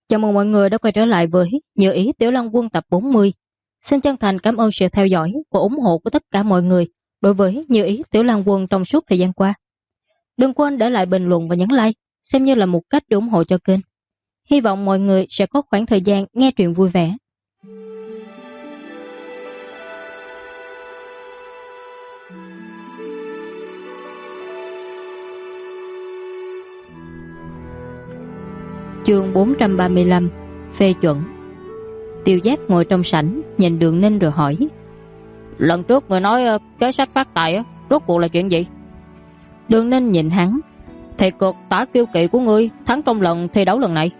Chào mừng mọi người đã quay trở lại với Như Ý Tiểu Long Quân tập 40. Xin chân thành cảm ơn sự theo dõi và ủng hộ của tất cả mọi người đối với Như Ý Tiểu Long Quân trong suốt thời gian qua. Đừng quên để lại bình luận và nhấn like, xem như là một cách để ủng hộ cho kênh. Hy vọng mọi người sẽ có khoảng thời gian nghe truyện vui vẻ. Chương 435 phê chuẩn. Tiêu Giác ngồi trong sảnh nhìn Đường Ninh rồi hỏi: Lần trước người nói kế sách phát tài rốt cuộc là chuyện gì? Đường Ninh nhìn hắn: Thì cược Tả Kiêu Kỵ của ngươi thắng trong lần thi đấu lần này.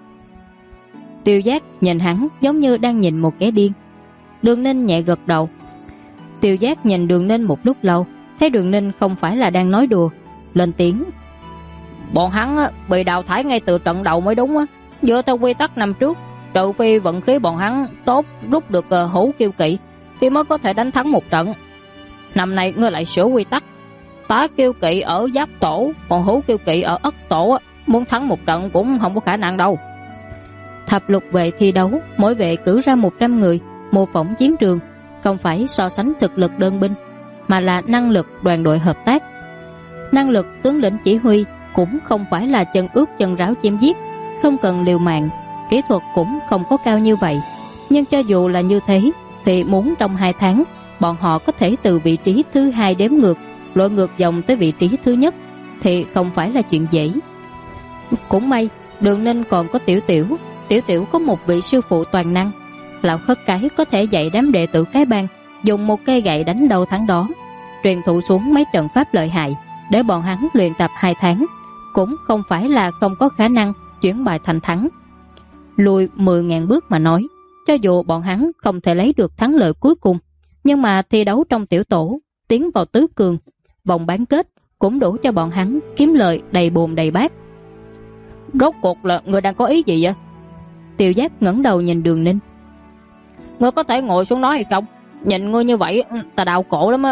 Tiêu Giác nhìn hắn giống như đang nhìn một kẻ điên. Đường Ninh nhẹ gật đầu. Tiêu Giác nhìn Đường Ninh một lúc lâu, thấy Đường Ninh không phải là đang nói đùa, lên tiếng: Bọn hắn bị đào thải ngay từ trận đầu mới đúng. Dựa theo quy tắc năm trước, trừ phi vận khí bọn hắn tốt rút được Hữu Kiêu Kỵ thì mới có thể đánh thắng một trận. Năm nay ngươi lại sửa quy tắc, Tả Kiêu Kỵ ở Giáp Tổ, còn Hữu Kiêu Kỵ ở Ất Tổ, muốn thắng một trận cũng không có khả năng đâu. Thập lục vệ thi đấu, mỗi vệ cử ra 100 người mô phỏng chiến trường, không phải so sánh thực lực đơn binh, mà là năng lực đoàn đội hợp tác. Năng lực tướng lĩnh chỉ huy cũng không phải là chân ướt chân ráo chém giết, không cần liều mạng, kỹ thuật cũng không có cao như vậy. Nhưng cho dù là như thế thì muốn trong 2 tháng bọn họ có thể từ vị trí thứ 2 đếm ngược lội ngược dòng tới vị trí thứ nhất thì không phải là chuyện dễ. Cũng may Đường Ninh còn có Tiểu Tiểu. Tiểu Tiểu có một vị sư phụ toàn năng. Lão Khất Cái có thể dạy đám đệ tử cái bang dùng một cây gậy đánh đầu thắng đó, truyền thụ xuống mấy trận pháp lợi hại để bọn hắn luyện tập 2 tháng, cũng không phải là không có khả năng chuyển bại thành thắng. Lùi 10.000 bước mà nói, cho dù bọn hắn không thể lấy được thắng lợi cuối cùng, nhưng mà thi đấu trong tiểu tổ, tiến vào tứ cường, vòng bán kết cũng đủ cho bọn hắn kiếm lợi đầy bồn đầy bát. Rốt cuộc là người đang có ý gì vậy? Tiêu Giác ngẩng đầu nhìn Đường Ninh. Ngươi có thể ngồi xuống nói hay không? Nhìn ngươi như vậy ta đau cổ lắm á.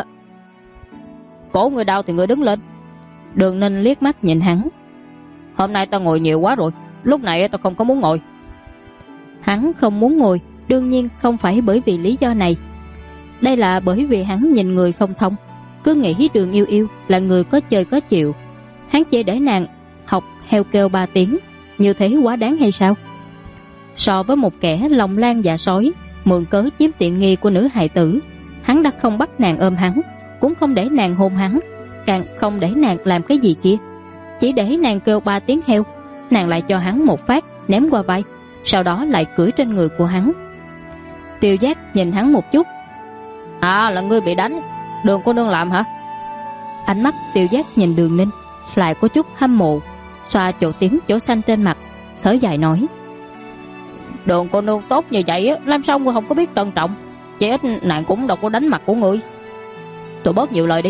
Cổ ngươi đau thì ngươi đứng lên. Đường Ninh liếc mắt nhìn hắn. Hôm nay ta ngồi nhiều quá rồi, lúc này ta không có muốn ngồi. Hắn không muốn ngồi, đương nhiên không phải bởi vì lý do này. Đây là bởi vì hắn nhìn người không thông, cứ nghĩ Đường Yêu Yêu là người có chơi có chịu. Hắn chỉ để nàng học heo kêu 3 tiếng, như thế quá đáng hay sao? So với một kẻ lòng lan dạ sói, mượn cớ chiếm tiện nghi của nữ hài tử, hắn đã không bắt nàng ôm hắn, cũng không để nàng hôn hắn, càng không để nàng làm cái gì kia. Chỉ để nàng kêu 3 tiếng heo, nàng lại cho hắn một phát ném qua vai, sau đó lại cưỡi trên người của hắn. Tiêu Giác nhìn hắn một chút. À, là ngươi bị đánh, Đường cô nương làm hả? Ánh mắt Tiêu Giác nhìn Đường Ninh lại có chút hâm mộ, xoa chỗ tím chỗ xanh trên mặt, thở dài nói: Đường cô nương tốt như vậy làm sao ngươi không có biết trân trọng? Chỉ ít nàng cũng đâu có đánh mặt của ngươi. Tôi bớt nhiều lời đi.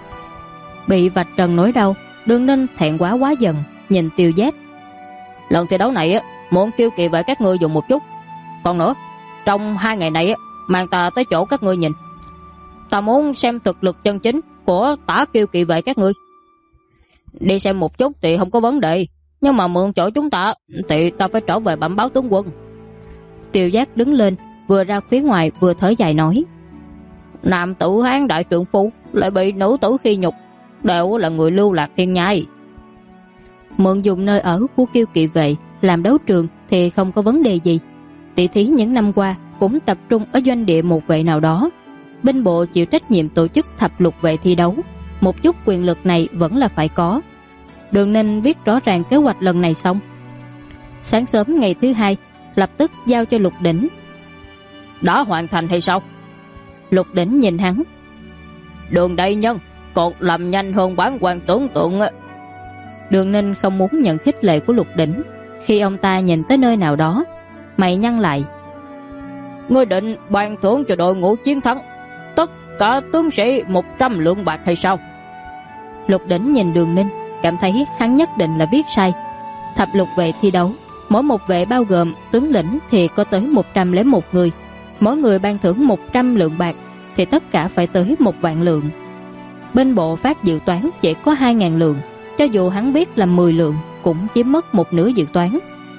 Bị vạch trần nỗi đau, Đường Ninh thẹn quá giận, nhìn Tiêu Giác. Lần thi đấu này muốn Kiêu Kỵ về các ngươi dùng một chút. Còn nữa, trong 2 ngày này mang ta tới chỗ các ngươi nhìn. Ta muốn xem thực lực chân chính của Tả Kiêu Kỵ về các ngươi. Đi xem một chút thì không có vấn đề, nhưng mà mượn chỗ chúng ta thì ta phải trở về bẩm báo tướng quân. Tiêu Giác đứng lên, vừa ra phía ngoài vừa thở dài nói: Nam tử Hán đại trượng phu lại bị nữ tử khi nhục, đều là người lưu lạc thiên nhai. Mượn dùng nơi ở của Kiêu Kỵ vệ làm đấu trường thì không có vấn đề gì. Tỷ thí những năm qua cũng tập trung ở doanh địa một vệ nào đó. Binh bộ chịu trách nhiệm tổ chức thập lục vệ thi đấu, một chút quyền lực này vẫn là phải có. Đường Ninh viết rõ ràng kế hoạch lần này xong. Sáng sớm ngày thứ 2 lập tức giao cho Lục Đỉnh. Đã hoàn thành hay sao? Lục Đỉnh nhìn hắn. Đường đại nhân còn làm nhanh hơn bản quan tưởng tượng. Đường Ninh không muốn nhận khích lệ của Lục Đỉnh. Khi ông ta nhìn tới nơi nào đó, mày nhăn lại. Ngươi định ban thưởng cho đội ngũ chiến thắng tất cả tướng sĩ 100 lượng bạc hay sao? Lục Đỉnh nhìn Đường Ninh, cảm thấy hắn nhất định là viết sai. Thập lục vệ thi đấu, mỗi một vệ bao gồm tướng lĩnh thì có tới 101 người. Mỗi người ban thưởng 100 lượng bạc thì tất cả phải tới 1 vạn lượng. Bên bộ phát dự toán chỉ có 2.000 lượng, cho dù hắn viết là 10 lượng cũng chiếm mất một nửa dự toán.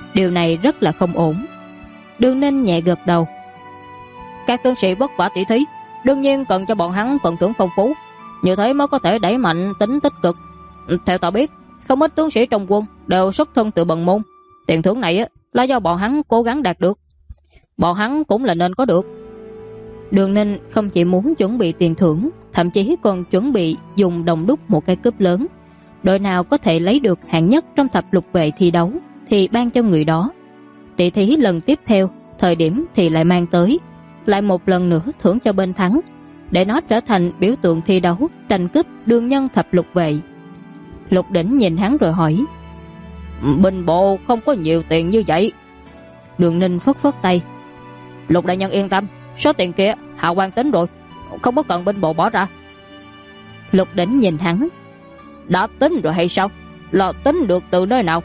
Điều này rất là không ổn. Đường Ninh nhẹ gật đầu. Các tướng sĩ vất vả tỉ thí, đương nhiên cần cho bọn hắn phần thưởng phong phú, như thế mới có thể đẩy mạnh tính tích cực. Theo ta biết, không ít tướng sĩ trong quân đều xuất thân từ bần môn. Tiền thưởng này là do bọn hắn cố gắng đạt được, bọn hắn cũng là nên có được. Đường Ninh không chỉ muốn chuẩn bị tiền thưởng, thậm chí còn chuẩn bị dùng đồng đúc một cái cúp lớn. Đội nào có thể lấy được hạng nhất trong thập lục vệ thi đấu thì ban cho người đó. Tỷ thí lần tiếp theo, thời điểm thì lại mang tới, lại một lần nữa thưởng cho bên thắng, để nó trở thành biểu tượng thi đấu tranh cúp đương nhân thập lục vệ. Lục Đỉnh nhìn hắn rồi hỏi: Binh bộ không có nhiều tiền như vậy. Đường Ninh phất phất tay: Lục đại nhân yên tâm, số tiền kia Hạ quan tính rồi, không có cần binh bộ bỏ ra. Lục Đỉnh nhìn hắn: Đã tính rồi hay sao? Là tính được từ nơi nào?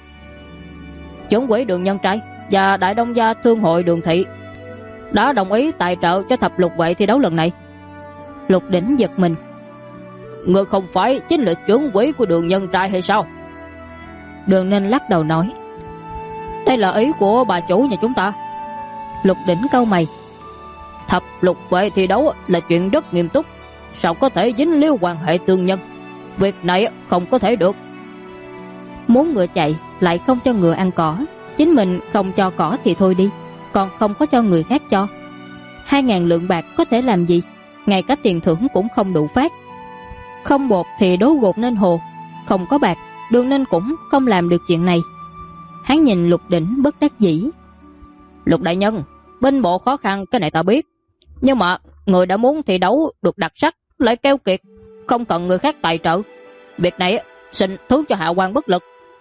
Chuẩn quỹ Đường Nhân Trai và Đại Đông gia Thương hội Đường Thị đã đồng ý tài trợ cho thập lục vệ thi đấu lần này. Lục Đỉnh giật mình: Người không phải chính là chuẩn quỹ của Đường Nhân Trai hay sao? Đường Ninh lắc đầu nói: Đây là ý của bà chủ nhà chúng ta. Lục Đỉnh cau mày: Thập lục vệ thi đấu là chuyện rất nghiêm túc, sao có thể dính líu quan hệ tương nhân? Việc này không có thể được. Muốn ngựa chạy lại không cho ngựa ăn cỏ, chính mình không cho cỏ thì thôi đi, còn không có cho người khác cho. 2.000 lượng bạc có thể làm gì? Ngay cả tiền thưởng cũng không đủ phát. Không bột thì đố gột nên hồ. Không có bạc, Đường Ninh cũng không làm được chuyện này. Hắn nhìn Lục Đỉnh bất đắc dĩ: Lục đại nhân, binh bộ khó khăn cái này ta biết, nhưng mà người đã muốn thi đấu được đặc sắc lại keo kiệt, không cần người khác tài trợ. Việc này xin thứ cho hạ quan bất lực.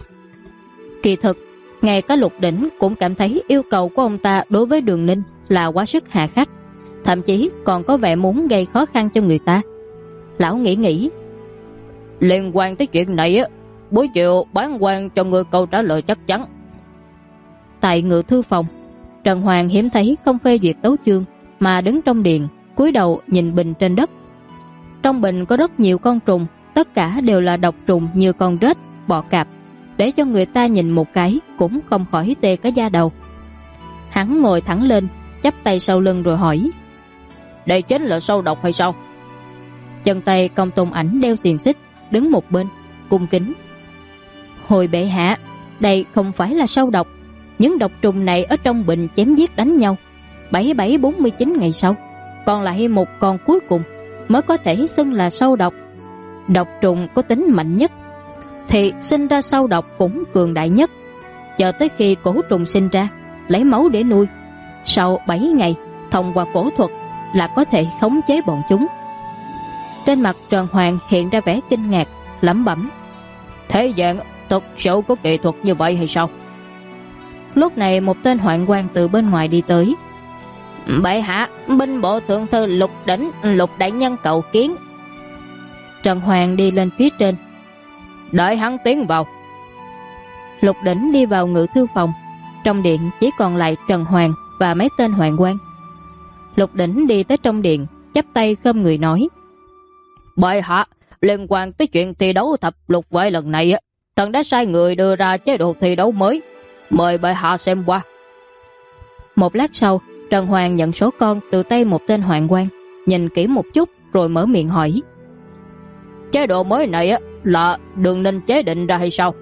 Kỳ thực, ngay cả Lục Đỉnh cũng cảm thấy yêu cầu của ông ta đối với Đường Ninh là quá sức hà khắc, thậm chí còn có vẻ muốn gây khó khăn cho người ta. Lão nghĩ: Liên quan tới chuyện này buổi chiều bán quan cho người câu trả lời chắc chắn. Tại ngự thư phòng, Trần Hoàng hiếm thấy không phê duyệt tấu chương mà đứng trong điện, cúi đầu nhìn bình trên đất. Trong bình có rất nhiều con trùng, tất cả đều là độc trùng như con rết, bọ cạp, để cho người ta nhìn một cái cũng không khỏi tê cả da đầu. Hắn ngồi thẳng lên, chắp tay sau lưng rồi hỏi: Đây chính là sâu độc hay sao? Chân tay Công Tôn Ảnh đeo xiềng xích, đứng một bên, cung kính: Hồi bệ hạ, đây không phải là sâu độc. Những độc trùng này ở trong bình chém giết đánh nhau 7749 ngày sau, còn lại một con cuối cùng mới có thể xưng là sâu độc. Độc trùng có tính mạnh nhất thì sinh ra sâu độc cũng cường đại nhất. Chờ tới khi cổ trùng sinh ra, lấy máu để nuôi, sau 7 ngày thông qua cổ thuật là có thể khống chế bọn chúng. Trên mặt Trần Hoàng hiện ra vẻ kinh ngạc, lẩm bẩm: Thế gian thực sự có kỹ thuật như vậy hay sao? Lúc này một tên hoạn quan từ bên ngoài đi tới: Bệ hạ, binh bộ thượng thư Lục Đỉnh, Lục đại nhân cầu kiến. Trần Hoàng đi lên phía trên: Đợi hắn tiến vào. Lục Đỉnh đi vào ngự thư phòng. Trong điện chỉ còn lại Trần Hoàng và mấy tên hoạn quan. Lục Đỉnh đi tới trong điện, chắp tay khom người nói: Bệ hạ, liên quan tới chuyện thi đấu thập lục vệ lần này, thần đã sai người đưa ra chế độ thi đấu mới, mời bệ hạ xem qua. Một lát sau, Trần Hoàng nhận số con từ tay một tên hoạn quan, nhìn kỹ một chút rồi mở miệng hỏi: Chế độ mới này là Đường Ninh chế định ra hay sao?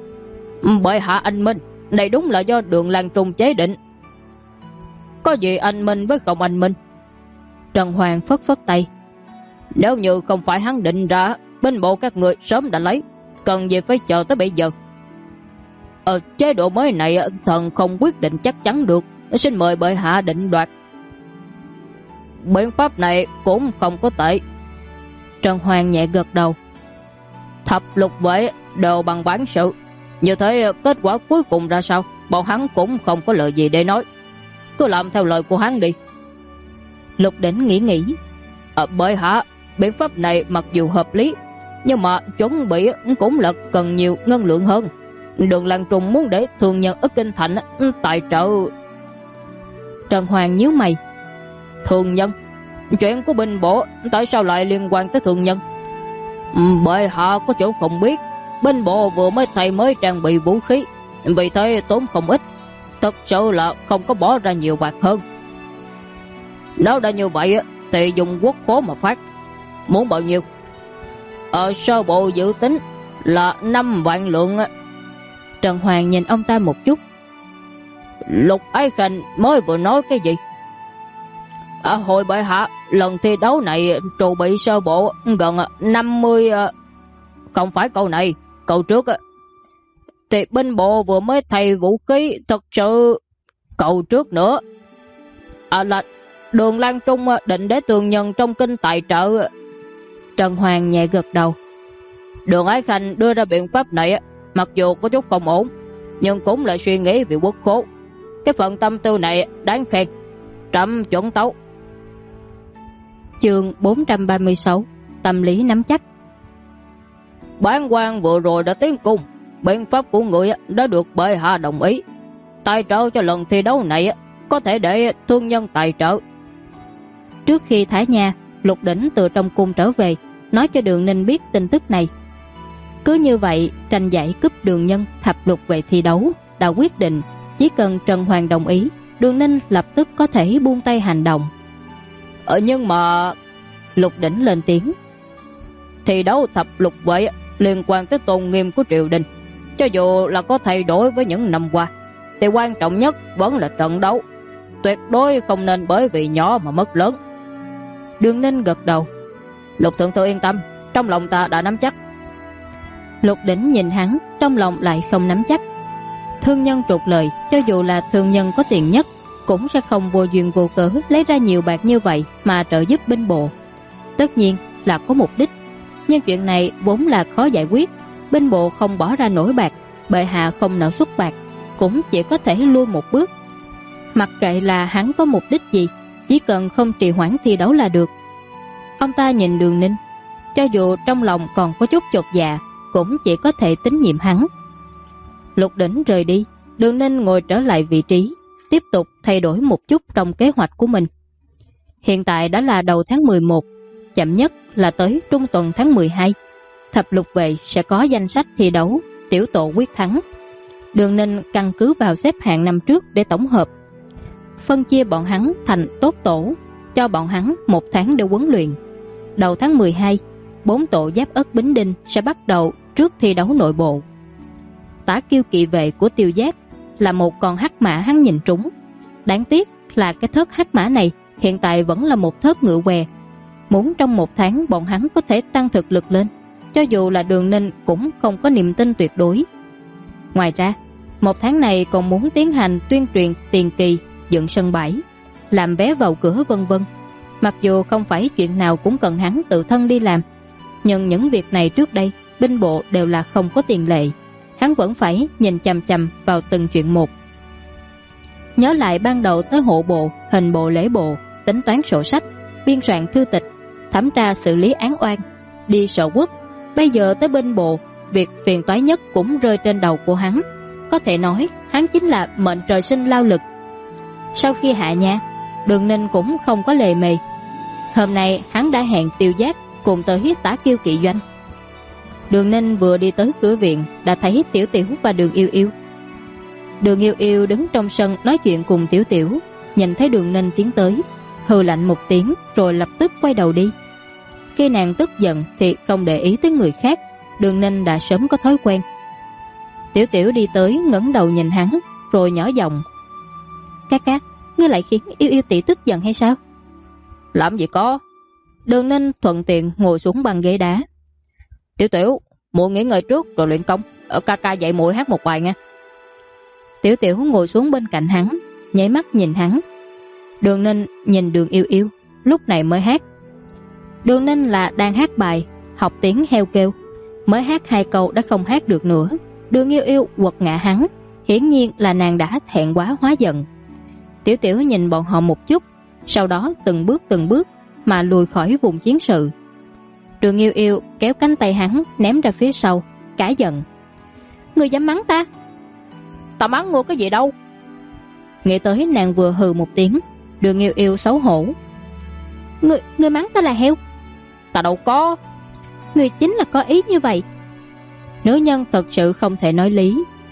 Bệ hạ anh minh, này đúng là do Đường Lan Trung chế định. Có gì anh minh với không anh minh? Trần Hoàng phất phất tay: Nếu như không phải hắn định ra, binh bộ các người sớm đã lấy, cần gì phải chờ tới bây giờ. Chế độ mới này thần không quyết định chắc chắn được, xin mời bệ hạ định đoạt. Biện pháp này cũng không có tệ. Trần Hoàng nhẹ gật đầu: Thập lục vệ đều bằng bản sự, như thế kết quả cuối cùng ra sao, bọn hắn cũng không có lời gì để nói. Cứ làm theo lời của hắn đi. Lục Đỉnh nghĩ: Bệ hạ, biện pháp này mặc dù hợp lý, nhưng mà chuẩn bị cũng là cần nhiều ngân lượng hơn. Đường Lan Trung muốn để thường nhân ở kinh thành tài trợ. Trần Hoàng nhíu mày: Thường nhân? Chuyện của binh bộ tại sao lại liên quan tới thường nhân? Bệ hạ có chỗ không biết, binh bộ vừa mới thay mới trang bị vũ khí, vì thế tốn không ít, thật sự là không có bỏ ra nhiều bạc hơn. Nếu đã như vậy thì dùng quốc khố mà phát. Muốn bao nhiêu? Sơ bộ dự tính là 5 vạn lượng. Trần Hoàng nhìn ông ta một chút. Lục Ái Khanh mới vừa nói cái gì? Hồi bệ hạ, lần thi đấu này trù bị sơ bộ gần 50. Không phải câu này, câu trước thì binh bộ vừa mới thay vũ khí, thật sự. Câu trước nữa là Đường Lan Trung định để tường nhân trong kinh tài trợ. Trần Hoàng nhẹ gật đầu. Đường Ái Khanh đưa ra biện pháp này mặc dù có chút không ổn, nhưng cũng là suy nghĩ vì quốc khố. Cái phần tâm tư này đáng khen, trẫm chuẩn tấu. Chương 436 Tâm lý nắm chắc. Bản quan vừa rồi đã tiến cung, biện pháp của người đã được bệ hạ đồng ý. Tài trợ cho lần thi đấu này có thể để thương nhân tài trợ. Trước khi thả nhà, Lục Đỉnh từ trong cung trở về, nói cho Đường Ninh biết tin tức này. Cứ như vậy, tranh giải cúp Đường Nhân thập lục về thi đấu đã quyết định. Chỉ cần Trần Hoàng đồng ý, Đường Ninh lập tức có thể buông tay hành động. Nhưng mà... Lục Đỉnh lên tiếng. Thi đấu thập lục vệ liên quan tới tôn nghiêm của triều đình. Cho dù là có thay đổi với những năm qua, thì quan trọng nhất vẫn là trận đấu. Tuyệt đối không nên bởi vì nhỏ mà mất lớn. Đường Ninh gật đầu. Lục thượng thư yên tâm, trong lòng ta đã nắm chắc. Lục Đỉnh nhìn hắn, trong lòng lại không nắm chắc. Thương nhân trục lời, cho dù là thương nhân có tiền nhất, cũng sẽ không vô duyên vô cớ lấy ra nhiều bạc như vậy mà trợ giúp binh bộ. Tất nhiên là có mục đích, nhưng chuyện này vốn là khó giải quyết. Binh bộ không bỏ ra nổi bạc, bệ hạ không nợ xuất bạc, cũng chỉ có thể lui một bước. Mặc kệ là hắn có mục đích gì, chỉ cần không trì hoãn thi đấu là được. Ông ta nhìn Đường Ninh, cho dù trong lòng còn có chút chột dạ, cũng chỉ có thể tín nhiệm hắn. Lục Đỉnh rời đi, Đường Ninh ngồi trở lại vị trí, tiếp tục thay đổi một chút trong kế hoạch của mình. Hiện tại đã là đầu tháng 11, chậm nhất là tới trung tuần tháng 12. Thập lục vệ sẽ có danh sách thi đấu, tiểu tổ quyết thắng. Đường Ninh căn cứ vào xếp hạng năm trước để tổng hợp, phân chia bọn hắn thành tốt tổ, cho bọn hắn 1 tháng để huấn luyện. Đầu tháng 12, 4 tổ Giáp Ất Bính Đinh sẽ bắt đầu trước thi đấu nội bộ. Tả Kiêu kỵ vệ của Tiêu Giác là một con hắc mã hắn nhìn trúng. Đáng tiếc là cái thớt hắc mã này hiện tại vẫn là một thớt ngựa què. Muốn trong 1 tháng bọn hắn có thể tăng thực lực lên, cho dù là Đường Ninh cũng không có niềm tin tuyệt đối. Ngoài ra, 1 tháng này còn muốn tiến hành tuyên truyền tiền kỳ, dựng sân bãi, làm vé vào cửa vân vân. Mặc dù không phải chuyện nào cũng cần hắn tự thân đi làm, nhưng những việc này trước đây binh bộ đều là không có tiền lệ. Hắn vẫn phải nhìn chằm chằm vào từng chuyện một. Nhớ lại ban đầu tới hộ bộ, hình bộ, lễ bộ, tính toán sổ sách, biên soạn thư tịch, thẩm tra xử lý án oan, đi sở quốc. Bây giờ tới binh bộ, việc phiền toái nhất cũng rơi trên đầu của hắn. Có thể nói hắn chính là mệnh trời sinh lao lực. Sau khi hạ nhà, Đường Ninh cũng không có lề mề. Hôm nay hắn đã hẹn Tiêu Giác cùng tới Tả Kiêu kỵ doanh. Đường Ninh vừa đi tới cửa viện đã thấy Tiểu Tiểu và Đường Yêu Yêu. Đường Yêu Yêu đứng trong sân nói chuyện cùng Tiểu Tiểu, nhìn thấy Đường Ninh tiến tới, hừ lạnh một tiếng rồi lập tức quay đầu đi. Khi nàng tức giận thì không để ý tới người khác, Đường Ninh đã sớm có thói quen. Tiểu Tiểu đi tới ngẩng đầu nhìn hắn rồi nhỏ giọng: Ca ca, ngươi lại khiến Yêu Yêu tỷ tức giận hay sao? Làm gì có. Đường Ninh thuận tiện ngồi xuống băng ghế đá. Tiểu Tiểu, muội nghỉ ngơi trước rồi luyện công. Ở ca ca dạy muội hát một bài nha. Tiểu Tiểu ngồi xuống bên cạnh hắn, nháy mắt nhìn hắn. Đường Ninh nhìn Đường Yêu Yêu, lúc này mới hát. Đường Ninh là đang hát bài Học tiếng heo kêu, mới hát 2 câu đã không hát được nữa. Đường Yêu Yêu quật ngã hắn, hiển nhiên là nàng đã thẹn quá hóa giận. Tiểu Tiểu nhìn bọn họ một chút, sau đó từng bước mà lùi khỏi vùng chiến sự. Đường Yêu Yêu kéo cánh tay hắn ném ra phía sau, cả giận: Ngươi dám mắng ta? Ta mắng ngươi cái gì đâu? Nghĩ tới nàng vừa hừ một tiếng, Đường Yêu Yêu xấu hổ: Ngươi mắng ta là heo? Ta đâu có. Ngươi chính là có ý như vậy. Nữ nhân thật sự không thể nói lý.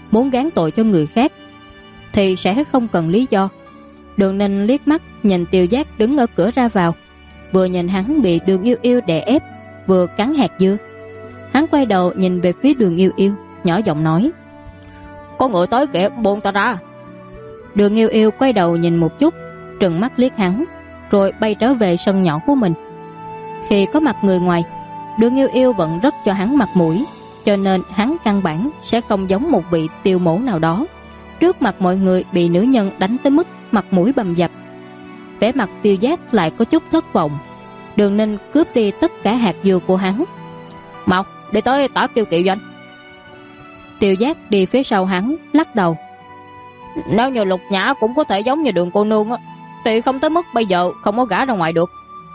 muốn gán tội cho người khác thì sẽ không cần lý do. Đường Ninh liếc mắt nhìn Tiêu Giác đứng ở cửa ra vào, vừa nhìn hắn bị Đường Yêu Yêu đè ép, vừa cắn hạt dưa. Hắn quay đầu nhìn về phía Đường Yêu Yêu, nhỏ giọng nói: "Có người tới kìa, buông ta ra." Đường Yêu Yêu quay đầu nhìn một chút, trừng mắt liếc hắn, rồi bay trở về sân nhỏ của mình. Khi có mặt người ngoài, Đường Yêu Yêu vẫn rất cho hắn mặt mũi, cho nên hắn căn bản sẽ không giống một vị tiêu mổ nào đó, trước mặt mọi người bị nữ nhân đánh tới mức mặt mũi bầm dập. Vẻ mặt Tiêu Giác lại có chút thất vọng. Đường Ninh cướp đi tất cả hạt dừa của hắn. "Mau đi tới Tả Kiêu Kỵ Doanh." Tiêu Giác đi phía sau hắn, lắc đầu: "Nếu như Lục Nhã cũng có thể giống như Đường cô nương thì không tới mức bây giờ không có gả ra ngoài được."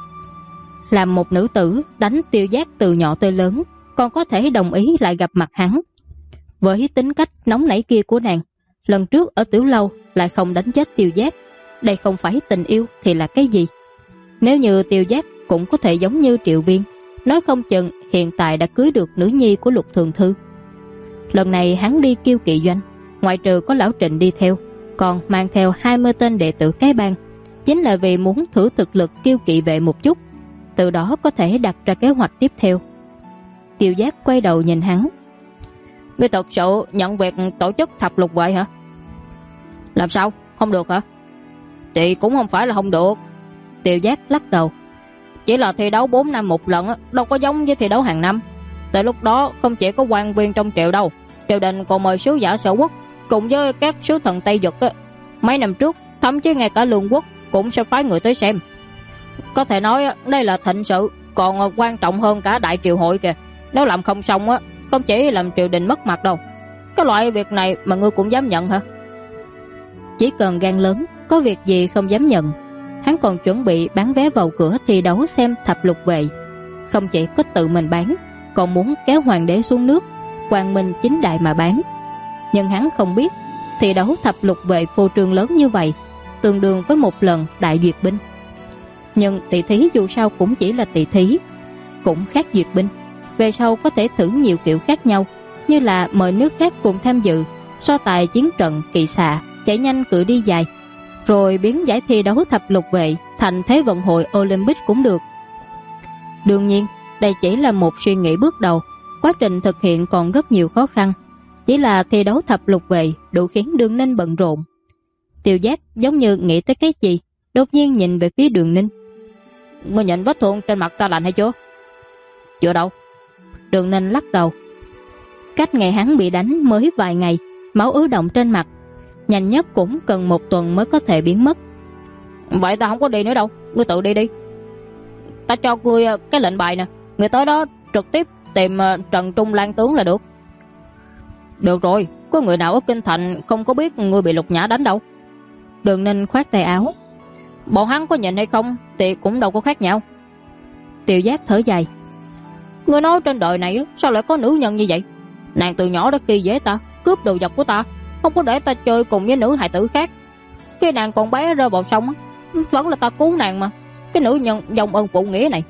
Làm một nữ tử đánh Tiêu Giác từ nhỏ tới lớn, còn có thể đồng ý lại gặp mặt hắn. Với tính cách nóng nảy kia của nàng, lần trước ở tiểu lâu lại không đánh chết Tiêu Giác, đây không phải tình yêu thì là cái gì? Nếu như Tiêu Giác cũng có thể giống như Triệu Biên, nói không chừng hiện tại đã cưới được nữ nhi của Lục Thường Thư. Lần này hắn đi Kiêu Kỵ Doanh, ngoại trừ có lão Trịnh đi theo, còn mang theo 20 tên đệ tử cái bang, chính là vì muốn thử thực lực Kiêu Kỵ vệ một chút, từ đó có thể đặt ra kế hoạch tiếp theo. Tiêu Giác quay đầu nhìn hắn: "Ngươi thật sự nhận việc tổ chức thập lục vệ hả?" "Làm sao? Không được hả?" "Thì cũng không phải là không được." Tiêu Giác lắc đầu: "Chỉ là thi đấu 4 năm một lần, đâu có giống với thi đấu hàng năm. Tại lúc đó không chỉ có quan viên trong triều đâu, triều đình còn mời sứ giả sở quốc cùng với các sứ thần Tây Vực. Mấy năm trước thậm chí ngay cả Lương quốc cũng sẽ phái người tới xem. Có thể nói đây là thịnh sự, còn quan trọng hơn cả đại triều hội kìa. Nếu làm không xong không chỉ làm triều đình mất mặt đâu. Cái loại việc này mà ngươi cũng dám nhận hả?" Chỉ cần gan lớn, có việc gì không dám nhận. Hắn còn chuẩn bị bán vé vào cửa thi đấu xem thập lục vệ, không chỉ có tự mình bán, còn muốn kéo hoàng đế xuống nước, quang minh chính đại mà bán. Nhưng hắn không biết thi đấu thập lục vệ phô trương lớn như vậy tương đương với một lần đại duyệt binh. Nhưng tỷ thí dù sao cũng chỉ là tỷ thí, cũng khác duyệt binh. Về sau có thể thử nhiều kiểu khác nhau, như là mời nước khác cùng tham dự, so tài chiến trận kỵ xạ, chạy nhanh cự đi dài, rồi biến giải thi đấu thập lục vệ thành thế vận hội Olympic cũng được. Đương nhiên, đây chỉ là một suy nghĩ bước đầu, quá trình thực hiện còn rất nhiều khó khăn. Chỉ là thi đấu thập lục vệ đủ khiến Đường Ninh bận rộn. Tiêu Giác giống như nghĩ tới cái gì, đột nhiên nhìn về phía Đường Ninh: "Ngươi nhận vết thương trên mặt ta lành hay chưa?" "Chưa đâu." Đường Ninh lắc đầu. Cách ngày hắn bị đánh mới vài ngày, máu ứ động trên mặt, nhanh nhất cũng cần 1 tuần mới có thể biến mất. "Vậy ta không có đi nữa đâu, ngươi tự đi đi. Ta cho ngươi cái lệnh bài nè, người tới đó trực tiếp tìm Trần Trung Lan tướng là được." "Được rồi, có người nào ở kinh thành không có biết ngươi bị Lục Nhã đánh đâu." Đường Ninh khoát tay áo: "Bọn hắn có nhìn hay không thì cũng đâu có khác nhau." Tiêu Giác thở dài: "Ngươi nói trên đời này sao lại có nữ nhân như vậy? Nàng từ nhỏ đã khi dễ ta, cướp đồ vật của ta, không có để ta chơi cùng với nữ hài tử khác. Khi nàng còn bé rơi vào sông vẫn là ta cứu nàng mà. Cái nữ nhân dòng ơn phụ nghĩa này."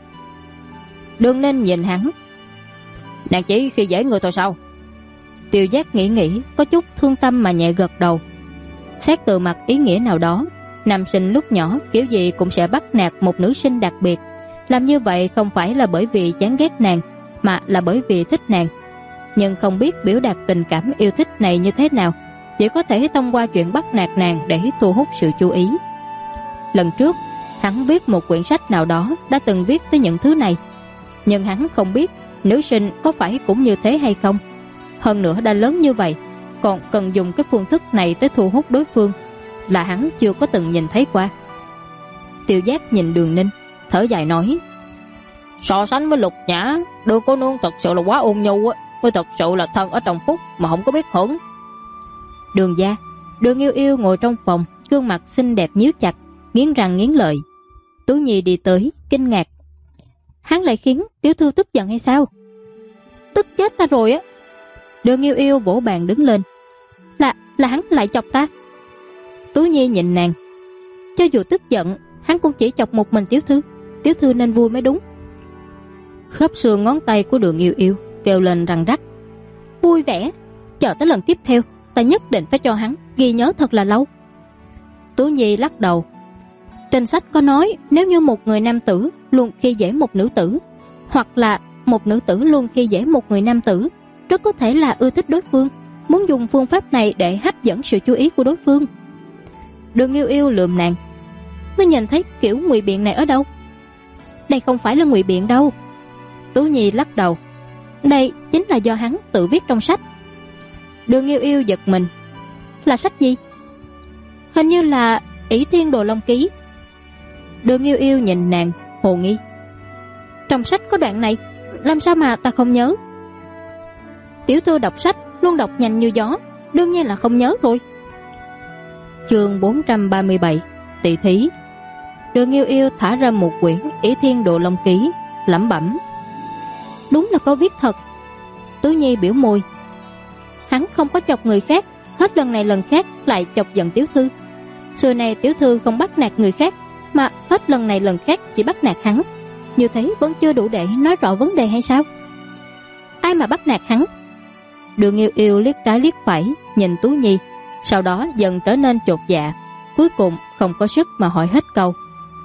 Đường Ninh nhìn hắn: "Nàng chỉ khi dễ người thôi sao?" Tiêu Giác nghĩ có chút thương tâm mà nhẹ gật đầu. Xét từ mặt ý nghĩa nào đó, nam sinh lúc nhỏ kiểu gì cũng sẽ bắt nạt một nữ sinh đặc biệt. Làm như vậy không phải là bởi vì chán ghét nàng, mà là bởi vì thích nàng. Nhưng không biết biểu đạt tình cảm yêu thích này như thế nào, chỉ có thể thông qua chuyện bắt nạt nàng để thu hút sự chú ý. Lần trước hắn viết một quyển sách nào đó đã từng viết tới những thứ này, nhưng hắn không biết nữ sinh có phải cũng như thế hay không. Hơn nữa đã lớn như vậy, còn cần dùng cái phương thức này tới thu hút đối phương, là hắn chưa có từng nhìn thấy qua. Tiêu Giác nhìn Đường Ninh, thở dài nói: "So sánh với Lục Nhã, Đường cô nương thật sự là quá ôn nhu á. Ngươi thật sự là thân ở trong phúc mà không có biết hưởng." Đường gia, Đường Yêu Yêu ngồi trong phòng, gương mặt xinh đẹp nhíu chặt, nghiến răng nghiến lợi. Tú Nhi đi tới, kinh ngạc: "Hắn lại khiến tiểu thư tức giận hay sao?" "Tức chết ta rồi á." Đường Yêu Yêu vỗ bàn đứng lên: Là hắn lại chọc ta." Tú Nhi nhìn nàng: "Cho dù tức giận, hắn cũng chỉ chọc một mình tiểu thư nên vui mới đúng." Khớp xương ngón tay của Đường Yêu Yêu kêu lên răng rắc: "Vui vẻ, chờ tới lần tiếp theo ta nhất định phải cho hắn ghi nhớ thật là lâu. Tú Nhi lắc đầu. Trên sách có nói nếu như một người nam tử luôn khi dễ một nữ tử, hoặc là một nữ tử luôn khi dễ một người nam tử, rất có thể là ưa thích đối phương, muốn dùng phương pháp này để hấp dẫn sự chú ý của đối phương. Đường Yêu Yêu lườm nàng. Ngươi nhìn thấy kiểu ngụy biện này ở đâu? Đây không phải là ngụy biện đâu. Tú Nhi lắc đầu. Đây chính là do hắn tự viết trong sách. Đường Yêu Yêu giật mình. Là sách gì? Hình như là Ỷ Thiên Đồ Long Ký. Đường Yêu Yêu nhìn nàng hồ nghi. Trong sách có đoạn này, làm sao mà ta không nhớ? Tiểu thư đọc sách luôn đọc nhanh như gió, đương nhiên là không nhớ rồi. Chương 437 Tỷ thí. Đường Yêu Yêu thả ra một quyển Ỷ Thiên Đồ Long Ký, lẩm bẩm. Đúng là có viết thật. Tú Nhi biểu môi. Hắn không có chọc người khác, hết lần này lần khác lại chọc giận tiểu thư. Xưa này tiểu thư không bắt nạt người khác, mà hết lần này lần khác chỉ bắt nạt hắn. Như thế vẫn chưa đủ để nói rõ vấn đề hay sao? Ai mà bắt nạt hắn? Đường Yêu Yêu liếc trái liếc phải nhìn Tú Nhi, sau đó dần trở nên chột dạ, cuối cùng không có sức mà hỏi hết câu.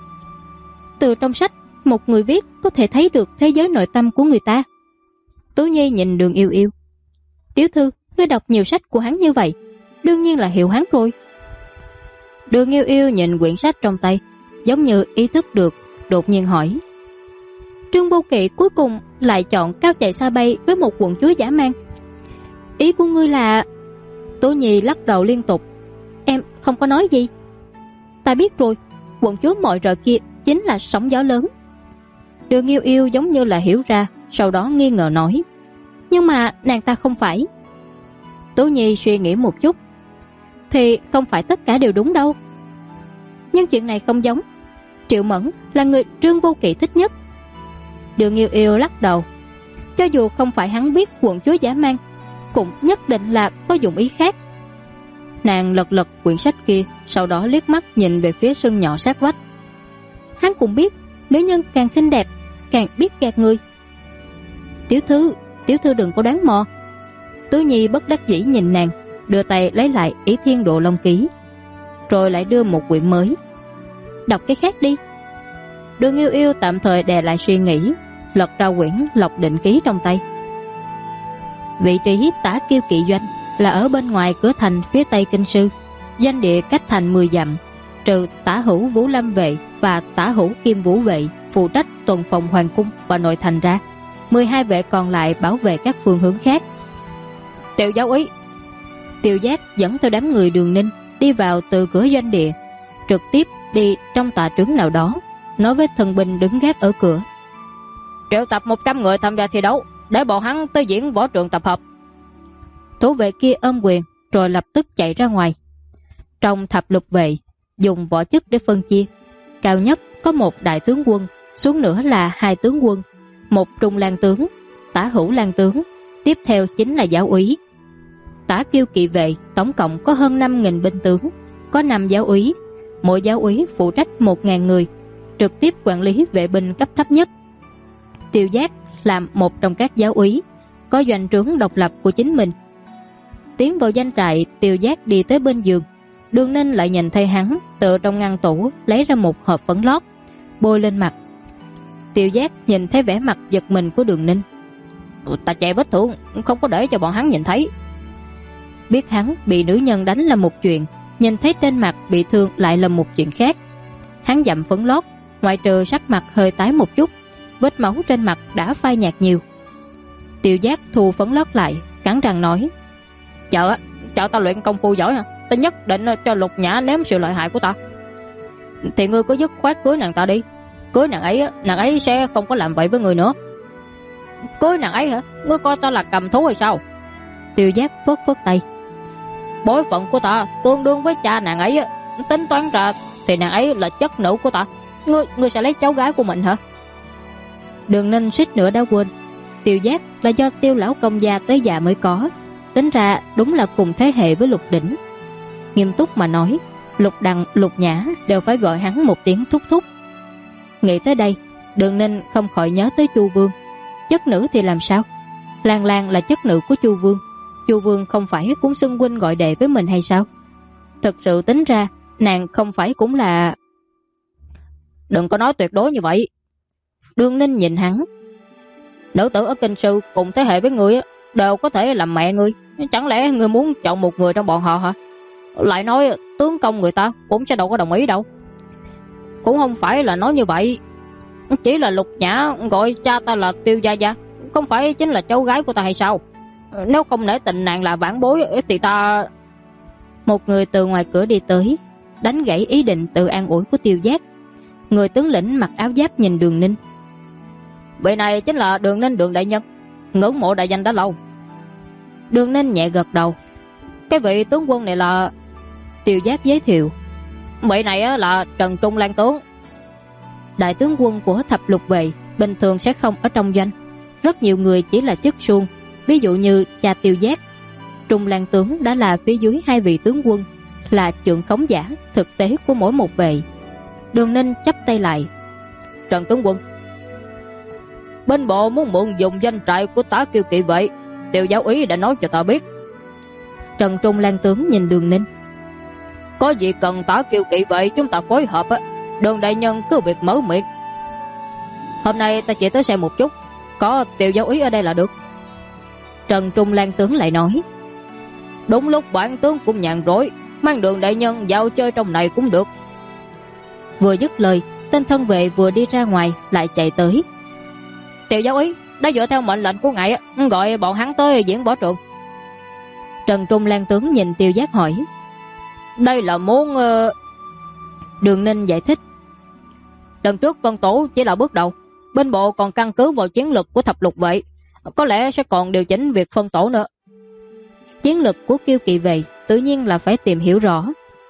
Từ trong sách, một người viết có thể thấy được thế giới nội tâm của người ta. Tú Nhi nhìn Đường Yêu Yêu. Tiểu thư, ngươi đọc nhiều sách của hắn như vậy, đương nhiên là hiểu hắn rồi. Đường Yêu Yêu nhìn quyển sách trong tay, giống như ý thức được, đột nhiên hỏi. Trương Vô Kỵ cuối cùng lại chọn cao chạy xa bay với một quận chúa dã man. Ý của ngươi là... Tú Nhi lắc đầu liên tục. Em không có nói gì. Ta biết rồi, quận chúa mọi rợ kia chính là sóng gió lớn. Đường Yêu Yêu giống như là hiểu ra, sau đó nghi ngờ nói. Nhưng mà nàng ta không phải. Tú Nhi suy nghĩ một chút. Thì không phải tất cả đều đúng đâu. Nhưng chuyện này không giống. Triệu Mẫn là người Trương Vô Kỵ thích nhất. Đường Yêu Yêu lắc đầu. Cho dù không phải hắn biết quận chúa dã man, cũng nhất định là có dụng ý khác. Nàng lật lật quyển sách kia, sau đó liếc mắt nhìn về phía sân nhỏ sát vách. Hắn cũng biết nữ nhân càng xinh đẹp càng biết gạt người. Tiểu thư đừng có đoán mò. Tú Nhi bất đắc dĩ nhìn nàng, đưa tay lấy lại Ỷ Thiên Đồ Long Ký, rồi lại đưa một quyển mới. Đọc cái khác đi. Đường Yêu Yêu tạm thời đè lại suy nghĩ, lật ra quyển Lộc Định Ký trong tay. Vị trí Tả Kiêu Kỵ doanh là ở bên ngoài cửa thành phía tây kinh sư, doanh địa cách thành 10 dặm, trừ Tả Hữu Vũ Lâm vệ và Tả Hữu Kim Vũ vệ phụ trách tuần phòng hoàng cung và nội thành ra, 12 vệ còn lại bảo vệ các phương hướng khác. Tiểu giáo úy. Tiêu Giác dẫn theo đám người Đường Ninh đi vào từ cửa doanh địa, trực tiếp đi trong tòa trướng nào đó, nói với thần binh đứng gác ở cửa. Triệu tập 100 người tham gia thi đấu, để bọn hắn tới diễn võ trường tập hợp. Thủ vệ kia ôm quyền rồi lập tức chạy ra ngoài. Trong thập lục vệ dùng võ chức để phân chia, cao nhất có một đại tướng quân, xuống nữa là 2 tướng quân, một trung lang tướng, Tả Hữu lang tướng, tiếp theo chính là giáo úy. Tả Kiêu Kỵ vệ tổng cộng có hơn 5.000 binh tướng, có 5 giáo úy, mỗi giáo úy phụ trách 1.000 người, trực tiếp quản lý vệ binh cấp thấp nhất. Tiêu Giác làm một trong các giáo úy, có doanh trướng độc lập của chính mình. Tiến vào doanh trại, Tiêu Giác đi tới bên giường, Đường Ninh lại nhìn thấy hắn từ trong ngăn tủ lấy ra một hộp phấn lót, bôi lên mặt. Tiêu Giác nhìn thấy vẻ mặt giật mình của Đường Ninh. Ta chạy vết thương, không có để cho bọn hắn nhìn thấy. Biết hắn bị nữ nhân đánh là một chuyện, nhìn thấy trên mặt bị thương lại là một chuyện khác. Hắn dặm phấn lót, ngoại trừ sắc mặt hơi tái một chút, vết máu trên mặt đã phai nhạt nhiều. Tiêu Giác thu phấn lót lại, cắn răng nói. Chờ ta luyện công phu giỏi hả? Ta nhất định cho Lục Nhã nếm sự lợi hại của ta. Thì ngươi cứ dứt khoát cưới nàng ta đi. Cưới nàng ấy sẽ không có làm vậy với người nữa. Cưới nàng ấy hả? Ngươi coi ta là cầm thú hay sao? Tiêu Giác phất phất tay. Bối phận của ta tương đương với cha nàng ấy, tính toán ra thì nàng ấy là chất nữ của ta. Ngươi sẽ lấy cháu gái của mình hả? Đường Ninh suýt nữa đã quên, Tiêu Giác là do Tiêu lão công gia tới già mới có, tính ra đúng là cùng thế hệ với Lục Đỉnh. Nghiêm túc mà nói, Lục Đằng, Lục Nhã đều phải gọi hắn một tiếng thúc thúc. Nghĩ tới đây, Đường Ninh không khỏi nhớ tới Chu Vương. Chất nữ thì làm sao? Lan Lan là chất nữ của Chu Vương, Chu Vương không phải cũng xưng huynh gọi đệ với mình hay sao? Thực sự tính ra nàng không phải cũng là... Đừng có nói tuyệt đối như vậy. Đường Ninh nhìn hắn. Nữ tử ở kinh sư cùng thế hệ với ngươi đều có thể làm mẹ ngươi, chẳng lẽ ngươi muốn chọn một người trong bọn họ hả? Lại nói tướng công người ta cũng sẽ đâu có đồng ý đâu. Cũng không phải là nói như vậy, chỉ là Lục Nhã gọi cha ta là Tiêu gia gia, không phải chính là cháu gái của ta hay sao? Nếu không nể tình nàng là vãn bối thì ta... Một người từ ngoài cửa đi tới, đánh gãy ý định tự an ủi của Tiêu Giác. Người tướng lĩnh mặc áo giáp nhìn Đường Ninh. Vị này chính là Đường Ninh, Đường đại nhân, ngưỡng mộ đại danh đã lâu. Đường Ninh nhẹ gật đầu. Cái vị tướng quân này là... Tiêu Giác giới thiệu. Vị này là Trần Trung Lan tướng. Đại tướng quân của thập lục vệ bình thường sẽ không ở trong doanh. Rất nhiều người chỉ là chức suông, ví dụ như cha Tiêu Giác. Trung Lan tướng đã là phía dưới hai vị tướng quân, là trượng khống giả thực tế của mỗi một vệ. Đường Ninh chắp tay lại. Trần tướng quân, bên bộ muốn mượn dùng danh trại của Tả Kiêu kỵ vệ, Tiêu giáo úy đã nói cho ta biết. Trần Trung Lan tướng nhìn Đường Ninh. Có gì cần Tả Kiêu kỵ vệ chúng ta phối hợp Đường đại nhân cứ việc mở miệng. Hôm nay ta chỉ tới xem một chút, có Tiêu giáo úy ở đây là được. Trần Trung Lan tướng lại nói. Đúng lúc bản tướng cũng nhàn rỗi, mang Đường đại nhân vào chơi trong này cũng được. Vừa dứt lời, tên thân vệ vừa đi ra ngoài lại chạy tới. Tiêu giáo úy đã dựa theo mệnh lệnh của ngài, gọi bọn hắn tới diễn võ trường. Trần Trung Lan tướng nhìn Tiêu Giác hỏi. Đây là muốn... Đường Ninh giải thích. Lần trước phân tổ chỉ là bước đầu, bên bộ còn căn cứ vào chiến lược của thập lục vệ, có lẽ sẽ còn điều chỉnh việc phân tổ nữa. Chiến lược của Kiêu kỵ vệ tự nhiên là phải tìm hiểu rõ.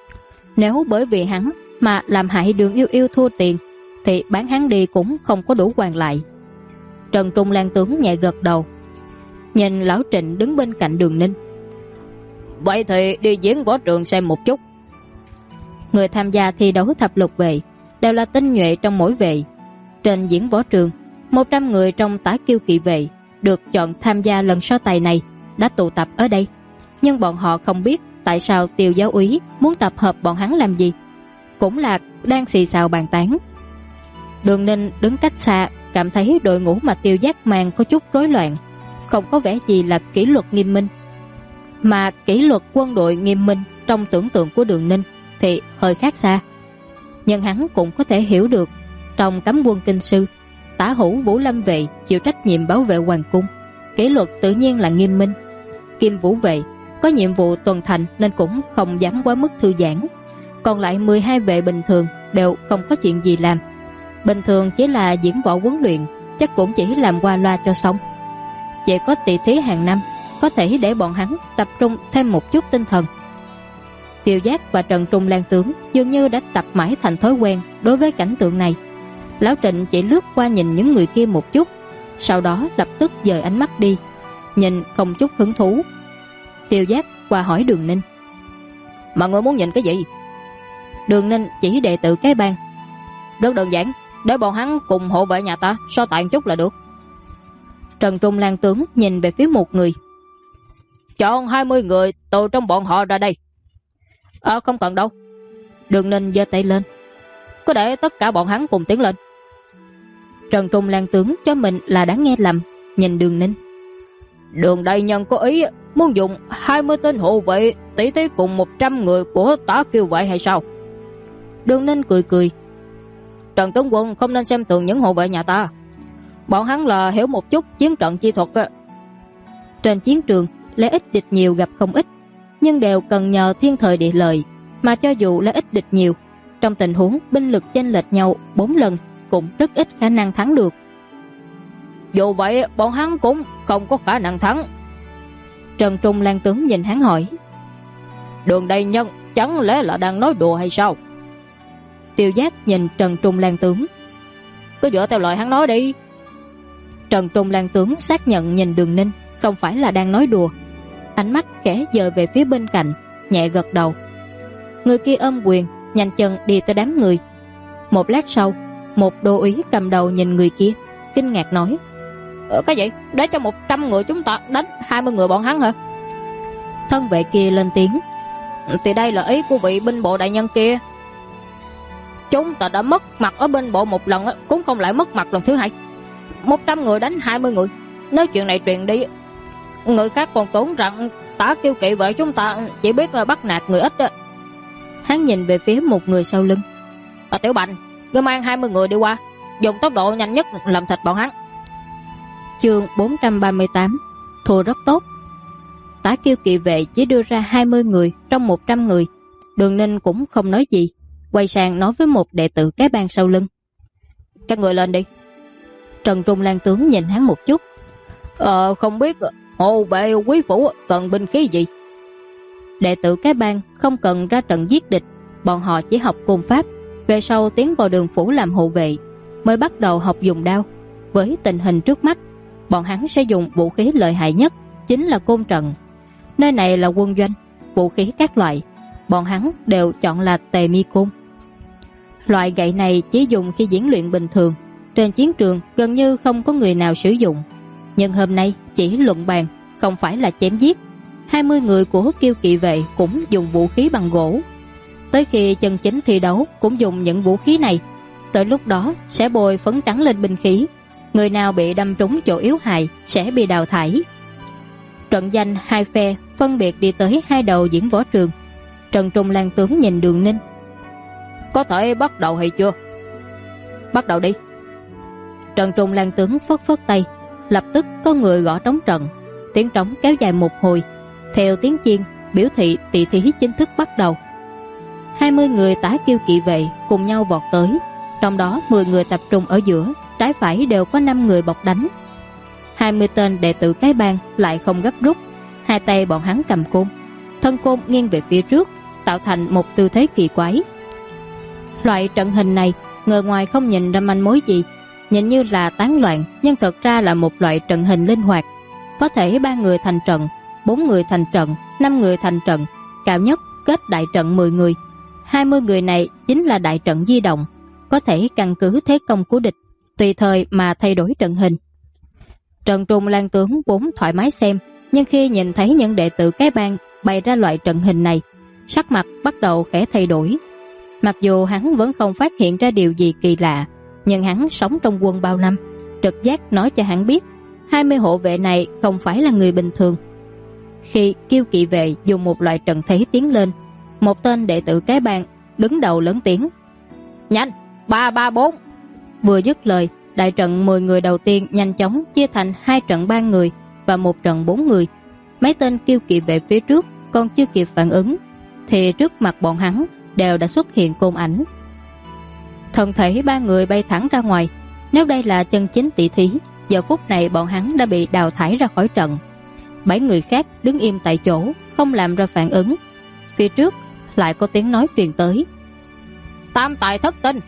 Nếu bởi vì hắn mà làm hại Đường Yêu Yêu thua tiền, thì bán hắn đi cũng không có đủ hoàn lại. Trần Trung Lan tướng nhẹ gật đầu, nhìn lão Trịnh đứng bên cạnh Đường Ninh. Vậy thì đi diễn võ trường xem một chút. Người tham gia thi đấu thập lục vệ đều là tinh nhuệ trong mỗi vệ. Trên diễn võ trường, 100 người trong Tả Kiêu kỵ vệ được chọn tham gia lần so tài này đã tụ tập ở đây. Nhưng bọn họ không biết tại sao Tiêu giáo úy muốn tập hợp bọn hắn làm gì, cũng là đang xì xào bàn tán. Đường Ninh đứng cách xa, cảm thấy đội ngũ mà Tiêu Giác mang có chút rối loạn, không có vẻ gì là kỷ luật nghiêm minh. Mà kỷ luật quân đội nghiêm minh trong tưởng tượng của Đường Ninh thì hơi khác xa. Nhưng hắn cũng có thể hiểu được, trong cấm quân kinh sư, Tả Hữu Vũ Lâm vệ chịu trách nhiệm bảo vệ hoàng cung, kỷ luật tự nhiên là nghiêm minh. Kim Vũ vệ có nhiệm vụ tuần thành nên cũng không dám quá mức thư giãn. Còn lại 12 vệ bình thường đều không có chuyện gì làm, bình thường chỉ là diễn võ huấn luyện, chắc cũng chỉ làm qua loa cho xong. Chỉ có tỷ thí hàng năm có thể để bọn hắn tập trung thêm một chút tinh thần. Tiêu Giác và Trần Trung Lan tướng dường như đã tập mãi thành thói quen đối với cảnh tượng này. Lão Trịnh chỉ lướt qua nhìn những người kia một chút, sau đó lập tức dời ánh mắt đi, nhìn không chút hứng thú. Tiêu Giác qua hỏi Đường Ninh. Mà người muốn nhìn cái gì? Đường Ninh chỉ đệ tử cái bang. Rất đơn giản, để bọn hắn cùng hộ vệ nhà ta so tài một chút là được. Trần Trung Lan tướng nhìn về phía một người. Chọn 20 người từ trong bọn họ ra đây. Không cần đâu. Đường Ninh giơ tay lên. Có để tất cả bọn hắn cùng tiến lên. Trần Trung Lan tướng cho mình là đã nghe lầm, nhìn Đường Ninh. Đường đại nhân có ý muốn dùng 20 tên hộ vệ tỷ thí cùng 100 người của Tả Kiêu vệ hay sao? Đường Ninh cười cười. Trần tướng quân không nên xem thường những hộ vệ nhà ta. Bọn hắn là hiểu một chút chiến trận chi thuật. Trên chiến trường, lẽ ít địch nhiều gặp không ít, nhưng đều cần nhờ thiên thời địa lợi. Mà cho dù là ít địch nhiều, trong tình huống binh lực chênh lệch nhau 4 lần cũng rất ít khả năng thắng được. Dù vậy bọn hắn cũng không có khả năng thắng. Trần Trung Lan tướng nhìn hắn hỏi. Đường đại nhân chẳng lẽ là đang nói đùa hay sao? Tiêu Giác nhìn Trần Trung Lan tướng. Cứ dựa theo lời hắn nói đi. Trần Trung Lan tướng xác nhận nhìn Đường Ninh không phải là đang nói đùa, ánh mắt khẽ dời về phía bên cạnh, nhẹ gật đầu. Người kia ôm quyền, nhanh chân đi tới đám người. Một lát sau, một đô úy cầm đầu nhìn người kia, kinh ngạc nói. Cái gì? Để cho 100 người chúng ta đánh 20 người bọn hắn hả? Thân vệ kia lên tiếng. Thì đây là ý của vị binh bộ đại nhân kia. Chúng ta đã mất mặt ở binh bộ một lần, cũng không lại mất mặt lần thứ hai. 100 người đánh 20 người. Nếu chuyện này truyền đi, người khác còn tưởng rằng Tả Kiêu Kỵ vệ chúng ta chỉ biết bắt nạt người ít. Hắn nhìn về phía một người sau lưng. Tiểu Bành, ngươi mang 20 người đi qua, dùng tốc độ nhanh nhất làm thịt bọn hắn. Chương 438. Thua rất tốt. Tả Kiêu Kỵ vệ chỉ đưa ra 20 người trong 100 người. Đường Ninh cũng không nói gì, quay sang nói với một đệ tử cái bang sau lưng. Các người lên đi. Trần Trung Lan tướng nhìn hắn một chút. Không biết hộ vệ quý phủ cần binh khí gì? Đệ tử cái bang không cần ra trận giết địch, bọn họ chỉ học côn pháp, về sau tiến vào đường phủ làm hộ vệ, mới bắt đầu học dùng đao. Với tình hình trước mắt, bọn hắn sẽ dùng vũ khí lợi hại nhất, chính là côn trận. Nơi này là quân doanh, vũ khí các loại, bọn hắn đều chọn là tề mi côn. Loại gậy này chỉ dùng khi diễn luyện bình thường, trên chiến trường gần như không có người nào sử dụng. Nhưng hôm nay chỉ luận bàn, không phải là chém giết. 20 người của Kiêu Kỵ vệ cũng dùng vũ khí bằng gỗ. Tới khi chân chính thi đấu cũng dùng những vũ khí này. Tới lúc đó sẽ bôi phấn trắng lên binh khí, người nào bị đâm trúng chỗ yếu hại sẽ bị đào thải. Trận danh hai phe phân biệt đi tới hai đầu diễn võ trường. Trần Trung Lan tướng nhìn Đường Ninh. Có thể bắt đầu hay chưa? Bắt đầu đi. Trần Trung Lan tướng phất phất tay, lập tức có người gõ trống trận. Tiếng trống kéo dài một hồi, theo tiếng chiên biểu thị tỷ thí chính thức bắt đầu. 20 người Tả Kiêu Kỵ vệ cùng nhau vọt tới, trong đó 10 người tập trung ở giữa, trái phải đều có 5 người bọc đánh. 20 tên đệ tử cái bang lại không gấp rút, hai tay bọn hắn cầm côn, thân côn nghiêng về phía trước, tạo thành một tư thế kỳ quái. Loại trận hình này người ngoài không nhìn ra manh mối gì, nhìn như là tán loạn, nhưng thật ra là một loại trận hình linh hoạt. Có thể 3 người thành trận, 4 người thành trận, 5 người thành trận, cao nhất kết đại trận 10 người. 20 người này chính là đại trận di động, có thể căn cứ thế công của địch, tùy thời mà thay đổi trận hình. Trần Trung Lan tướng vốn thoải mái xem, nhưng khi nhìn thấy những đệ tử cái bang bày ra loại trận hình này, sắc mặt bắt đầu khẽ thay đổi. Mặc dù hắn vẫn không phát hiện ra điều gì kỳ lạ, nhưng hắn sống trong quân bao năm, trực giác nói cho hắn biết 20 hộ vệ này không phải là người bình thường. Khi Kiêu Kỵ vệ dùng một loại trận thế tiến lên, một tên đệ tử cái bang đứng đầu lớn tiếng: Nhanh, 3-3-4. Vừa dứt lời, đại trận 10 người đầu tiên nhanh chóng chia thành 2 trận 3 người và 1 trận 4 người. Mấy tên Kiêu Kỵ vệ phía trước còn chưa kịp phản ứng, thì trước mặt bọn hắn đều đã xuất hiện côn ảnh. Thân thể 3 người bay thẳng ra ngoài. Nếu đây là chân chính tỷ thí, giờ phút này bọn hắn đã bị đào thải ra khỏi trận. 7 người khác đứng im tại chỗ, không làm ra phản ứng. Phía trước lại có tiếng nói truyền tới: Tam tài thất tinh.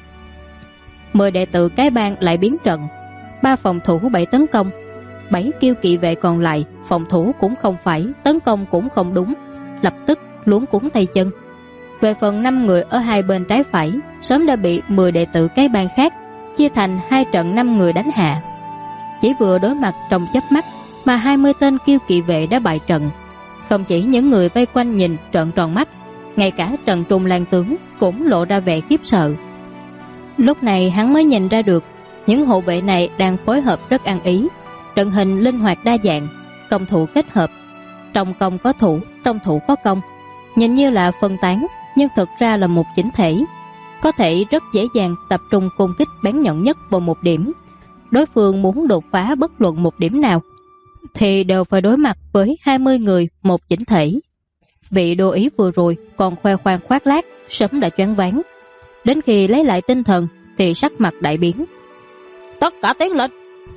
10 đệ tử cái bang lại biến trận, 3 phòng thủ 7 tấn công. 7 Kiêu Kỵ vệ còn lại, phòng thủ cũng không phải, tấn công cũng không đúng, lập tức luống cuống tay chân. Về phần 5 người ở hai bên trái phải, sớm đã bị 10 đệ tử cái bang khác chia thành 2 trận 5 người đánh hạ. Chỉ vừa đối mặt trong chớp mắt mà 20 tên Kiêu Kỵ vệ đã bại trận. Không chỉ những người vây quanh nhìn trợn tròn mắt, ngay cả Trần Trung Lan tướng cũng lộ ra vẻ khiếp sợ. Lúc này hắn mới nhìn ra được những hộ vệ này đang phối hợp rất ăn ý, trận hình linh hoạt đa dạng, công thủ kết hợp, trong công có thủ, trong thủ có công, nhìn như là phân tán nhưng thực ra là một chỉnh thể, có thể rất dễ dàng tập trung công kích bén nhọn nhất vào một điểm. Đối phương muốn đột phá bất luận một điểm nào thì đều phải đối mặt với 20 người một chỉnh thể. Vị đô ý vừa rồi còn khoe khoang khoác lác, sớm đã choáng váng. Đến khi lấy lại tinh thần thì sắc mặt đại biến. Tất cả tiến lên.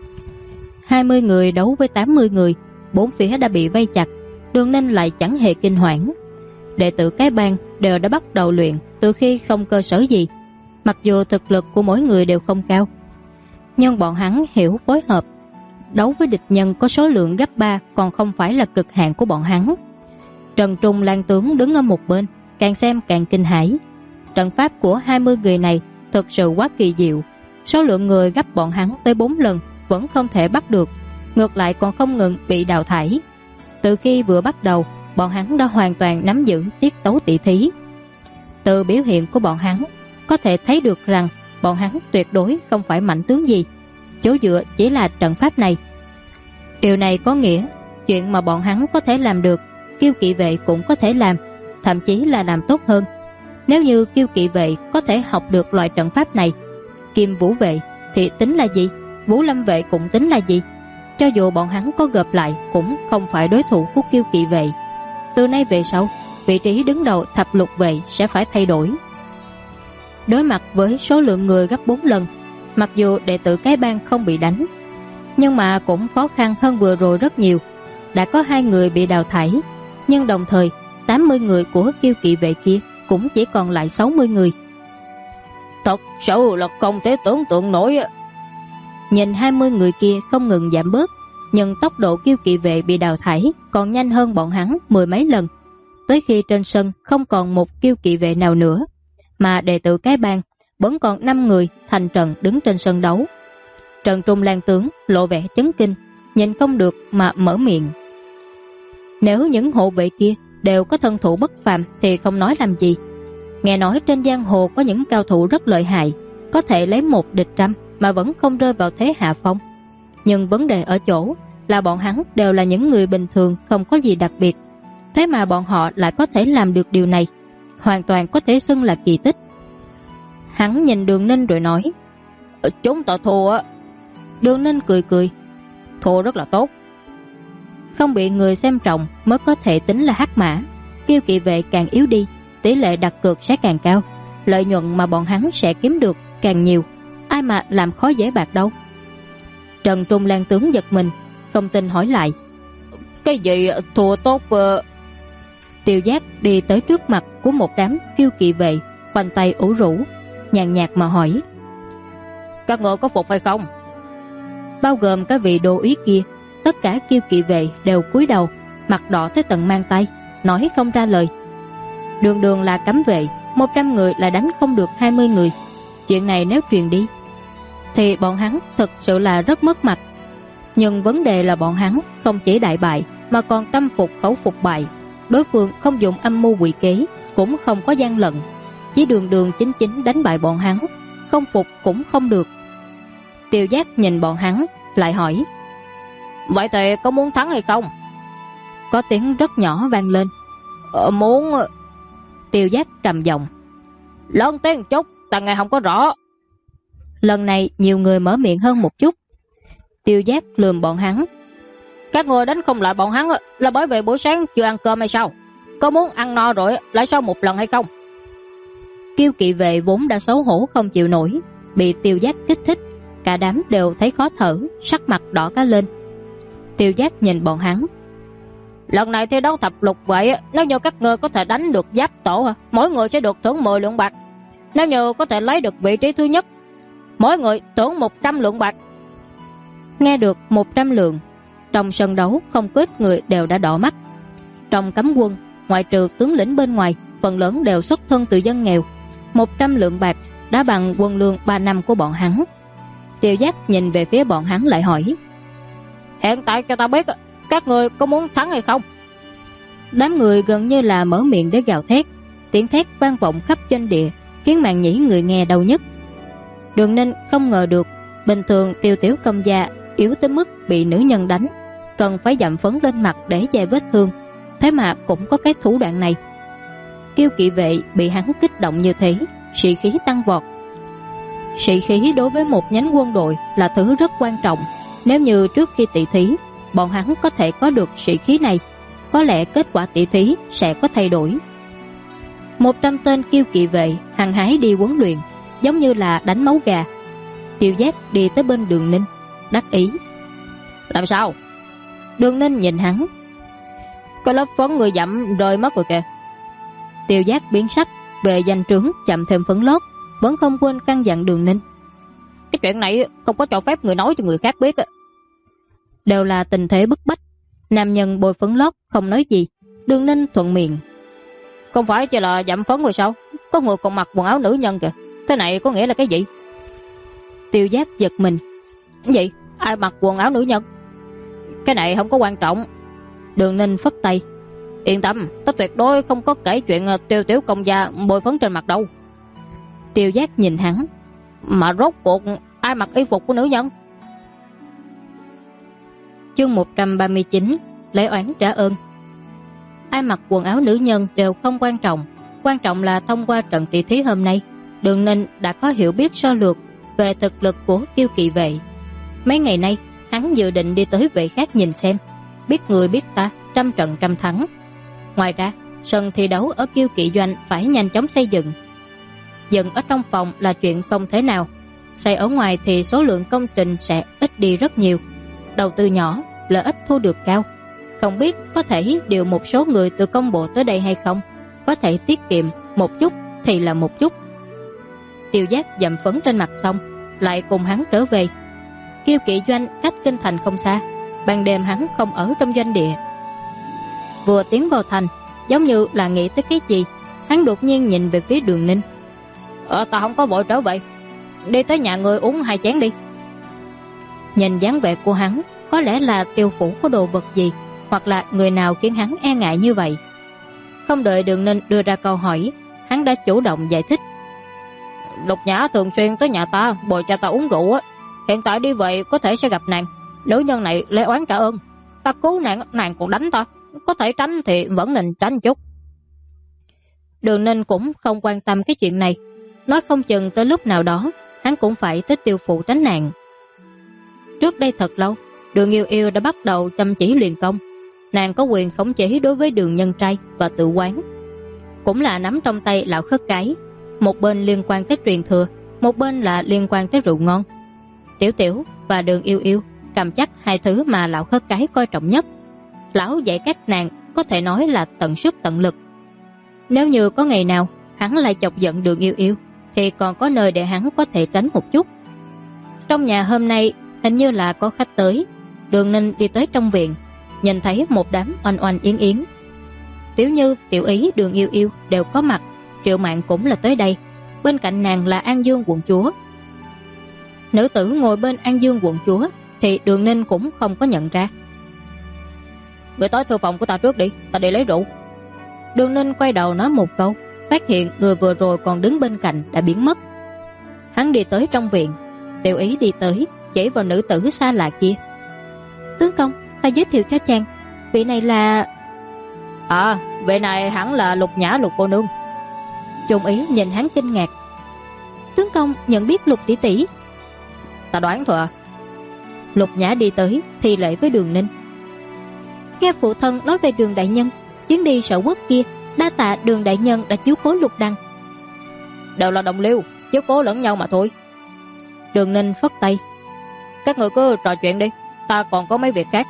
20 người đấu với 80 người, 4 phía đã bị vây chặt. Đường Ninh lại chẳng hề kinh hoảng. Đệ tử cái bang đều đã bắt đầu luyện từ khi không cơ sở gì. Mặc dù thực lực của mỗi người đều không cao, nhưng bọn hắn hiểu phối hợp. Đấu với địch nhân có số lượng gấp 3 còn không phải là cực hạn của bọn hắn. Trần Trung Lan tướng đứng ở một bên, càng xem càng kinh hãi. Trận pháp của 20 người này thực sự quá kỳ diệu. Số lượng người gấp bọn hắn tới 4 lần vẫn không thể bắt được, ngược lại còn không ngừng bị đào thải. Từ khi vừa bắt đầu, bọn hắn đã hoàn toàn nắm giữ tiết tấu tỷ thí. Từ biểu hiện của bọn hắn có thể thấy được rằng bọn hắn tuyệt đối không phải mạnh tướng gì, chỗ dựa chỉ là trận pháp này. Điều này có nghĩa chuyện mà bọn hắn có thể làm được, Kiêu Kỵ vệ cũng có thể làm, thậm chí là làm tốt hơn. Nếu như Kiêu Kỵ vệ có thể học được loại trận pháp này, Kim Vũ vệ thì tính là gì, Vũ Lâm vệ cũng tính là gì? Cho dù bọn hắn có gộp lại cũng không phải đối thủ của Kiêu Kỵ vệ. Từ nay về sau, vị trí đứng đầu Thập Lục vệ sẽ phải thay đổi. Đối mặt với số lượng người gấp 4 lần, mặc dù đệ tử cái bang không bị đánh, nhưng mà cũng khó khăn hơn vừa rồi rất nhiều. Đã có 2 người bị đào thải, nhưng đồng thời 80 người của Kiêu Kỵ vệ kia cũng chỉ còn lại 60 người. Thật sự là không thể tưởng tượng nổi. Nhìn 20 người kia không ngừng giảm bớt, nhưng tốc độ Kiêu Kỵ vệ bị đào thải còn nhanh hơn bọn hắn 10 mấy lần. Tới khi trên sân không còn một Kiêu Kỵ vệ nào nữa, mà đệ tử cái bang vẫn còn 5 người thành trận đứng trên sân đấu. Trần Trung Lan tướng lộ vẻ chấn kinh, nhìn không được mà mở miệng. Nếu những hộ vệ kia đều có thân thủ bất phàm thì không nói làm gì. Nghe nói trên giang hồ có những cao thủ rất lợi hại, có thể lấy 1 địch 100 mà vẫn không rơi vào thế hạ phong. Nhưng vấn đề ở chỗ là bọn hắn đều là những người bình thường, không có gì đặc biệt. Thế mà bọn họ lại có thể làm được điều này, hoàn toàn có thể xưng là kỳ tích. Hắn nhìn Đường Ninh rồi nói, chúng ta thua á. Đường Ninh cười cười, thua rất là tốt. Không bị người xem trọng mới có thể tính là hắc mã. Kiêu Kỵ vệ càng yếu đi, tỷ lệ đặt cược sẽ càng cao, lợi nhuận mà bọn hắn sẽ kiếm được càng nhiều. Ai mà làm khó dễ bạc đâu. Trần Trung Lan tướng giật mình, không tin hỏi lại, cái gì thua tốt? Tiêu Giác đi tới trước mặt của một đám Kiêu Kỵ vệ, khoanh tay ủ rũ, nhàn nhạt mà hỏi, các ngươi có phục hay không? Bao gồm cái vị đô úy kia, tất cả Kiêu Kỵ vệ đều cúi đầu, mặt đỏ tới tận mang tay, nói không ra lời. Đường đường là cấm vệ, 100 người là đánh không được 20 người. Chuyện này nếu truyền đi thì bọn hắn thực sự là rất mất mặt. Nhưng vấn đề là bọn hắn không chỉ đại bại mà còn tâm phục khẩu phục bại. Đối phương không dùng âm mưu quỷ kế, cũng không có gian lận, chỉ đường đường chính chính đánh bại bọn hắn, không phục cũng không được. Tiêu Giác nhìn bọn hắn lại hỏi, vậy thì có muốn thắng hay không? Có tiếng rất nhỏ vang lên, muốn. Tiêu Giác trầm giọng, lớn tiếng chút, ta nghe không có rõ. Lần này nhiều người mở miệng hơn một chút. Tiêu Giác lườm bọn hắn, các người đánh không lại bọn hắn là bởi vì buổi sáng chưa ăn cơm hay sao? Có muốn ăn no rồi lại sau một lần hay không? Kiêu Kỵ vệ vốn đã xấu hổ không chịu nổi, bị Tiêu Giác kích thích, cả đám đều thấy khó thở, sắc mặt đỏ cả lên. Tiêu Giác nhìn bọn hắn, lần này thi đấu thập lục vậy, nếu như các ngươi có thể đánh được giáp tổ, mỗi người sẽ được thưởng 10 lượng bạc. Nếu như có thể lấy được vị trí thứ nhất, mỗi người thưởng 100 lượng bạc. Nghe được 100 lượng, trong sân đấu không có ít người đều đã đỏ mắt. Trong cấm quân, ngoại trừ tướng lĩnh bên ngoài, phần lớn đều xuất thân từ dân nghèo. 100 lượng bạc đã bằng quân lương 3 năm của bọn hắn. Tiêu Giác nhìn về phía bọn hắn lại hỏi, hiện tại cho ta biết các người có muốn thắng hay không? Đám người gần như là mở miệng để gào thét, tiếng thét vang vọng khắp doanh địa, khiến màn nhĩ người nghe đau nhức. Đường Ninh không ngờ được, bình thường Tiêu tiểu công gia yếu tới mức bị nữ nhân đánh, cần phải dặm phấn lên mặt để che vết thương, thế mà cũng có cái thủ đoạn này. Kiêu Kỵ vệ bị hắn kích động như thế, sĩ khí tăng vọt. Sĩ khí đối với một nhánh quân đội là thứ rất quan trọng. Nếu như trước khi tỷ thí bọn hắn có thể có được sĩ khí này, có lẽ kết quả tỷ thí sẽ có thay đổi. 100 tên Kiêu Kỵ vệ hăng hái đi huấn luyện, giống như là đánh máu gà. Tiêu Giác đi tới bên Đường Ninh, đắc ý, làm sao? Đường Ninh nhìn hắn, cái lớp phấn người dặm rơi mất rồi kìa. Tiêu Giác biến sắc, về danh trướng chậm thêm phấn lót, vẫn không quên căn dặn Đường Ninh, cái chuyện này không có cho phép người nói cho người khác biết. Đều là tình thế bức bách, nam nhân bôi phấn lót không nói gì. Đường Ninh thuận miệng, không phải chỉ là dặm phấn rồi sao? Có người còn mặc quần áo nữ nhân kìa, thế này có nghĩa là cái gì? Tiêu Giác giật mình, cái gì? Ai mặc quần áo nữ nhân? Cái này không có quan trọng. Đường Ninh phất tay, Yên tâm, ta tuyệt đối không có kể chuyện Tiêu tiểu công gia bôi phấn trên mặt đâu. Tiêu Giác nhìn hắn. Mà rốt cuộc ai mặc y phục của nữ nhân? Chương 139, lễ oán trả ơn. Ai mặc quần áo nữ nhân đều không quan trọng. Quan trọng là thông qua trận tỷ thí hôm nay, Đường Ninh đã có hiểu biết sơ lược về thực lực của Kiêu Kỵ vệ. Mấy ngày nay, hắn dự định đi tới vệ khác nhìn xem, biết người biết ta, trăm trận trăm thắng. Ngoài ra, sân thi đấu ở Kiêu Kỵ doanh phải nhanh chóng xây dựng. Dựng ở trong phòng là chuyện không thể nào, xây ở ngoài thì số lượng công trình sẽ ít đi rất nhiều. Đầu tư nhỏ, lợi ích thu được cao. Không biết có thể điều một số người từ công bộ tới đây hay không? Có thể tiết kiệm một chút thì là một chút. Tiêu Giác dậm phấn trên mặt xong, lại cùng hắn trở về. Kiêu Kỵ doanh cách kinh thành không xa, ban đêm hắn không ở trong doanh địa. Vừa tiến vào thành, giống như là nghĩ tới cái gì, hắn đột nhiên nhìn về phía Đường Ninh. Ta không có vội trở về, đi tới nhà người uống 2 chén đi. Nhìn dáng vẻ của hắn, có lẽ là Tiêu phủ có đồ vật gì, hoặc là người nào khiến hắn e ngại như vậy. Không đợi Đường Ninh đưa ra câu hỏi, hắn đã chủ động giải thích. Lục Nhã thường xuyên tới nhà ta bồi cho ta uống rượu á. Hiện tại đi vậy có thể sẽ gặp nàng. Nữ nhân này lễ oán trả ơn. Ta cứu nàng còn đánh ta. Có thể tránh thì vẫn nên tránh chút. Đường Ninh cũng không quan tâm cái chuyện này. Nói không chừng tới lúc nào đó hắn cũng phải tới Tiêu phủ tránh nạn. Trước đây thật lâu, Đường Yêu Yêu đã bắt đầu chăm chỉ luyện công. Nàng có quyền khống chế đối với Đường Nhân Trai và Tự Quán, cũng là nắm trong tay lão khất cái. Một bên liên quan tới truyền thừa, một bên là liên quan tới rượu ngon. Tiểu Tiểu và Đường Yêu Yêu cầm chắc 2 thứ mà lão khất cái coi trọng nhất. Lão dạy các nàng có thể nói là tận sức tận lực. Nếu như có ngày nào hắn lại chọc giận Đường Yêu Yêu, thì còn có nơi để hắn có thể tránh một chút. Trong nhà hôm nay hình như là có khách tới. Đường Ninh đi tới trong viện, nhìn thấy một đám oanh oanh yến yến. Tiểu Như, Tiểu Ý, Đường Yêu Yêu đều có mặt. Triệu Mạn cũng là tới đây. Bên cạnh nàng là An Dương quận chúa. Nữ tử ngồi bên An Dương quận chúa thì Đường Ninh cũng không có nhận ra. Người tới thư phòng của ta trước đi, ta đi lấy rượu. Đường Ninh quay đầu nói một câu, phát hiện người vừa rồi còn đứng bên cạnh đã biến mất. Hắn đi tới trong viện. Tiểu Ý đi tới, chỉ vào nữ tử xa lạ kia. Tướng công, ta giới thiệu cho chàng, vị này là... Vị này hẳn là Lục Nhã, Lục cô nương. Trung Ý nhìn hắn kinh ngạc. Tướng công nhận biết Lục tỷ tỷ? Ta đoán thôi à. Lục Nhã đi tới thì lễ với Đường Ninh. Nghe phụ thân nói về Đường đại nhân, chuyến đi Sở Quốc kia, đa tạ Đường đại nhân đã chiếu cố Lục Đăng. Đều là đồng liêu, chiếu cố lẫn nhau mà thôi. Đường Ninh phất tay. Các người cứ trò chuyện đi, ta còn có mấy việc khác.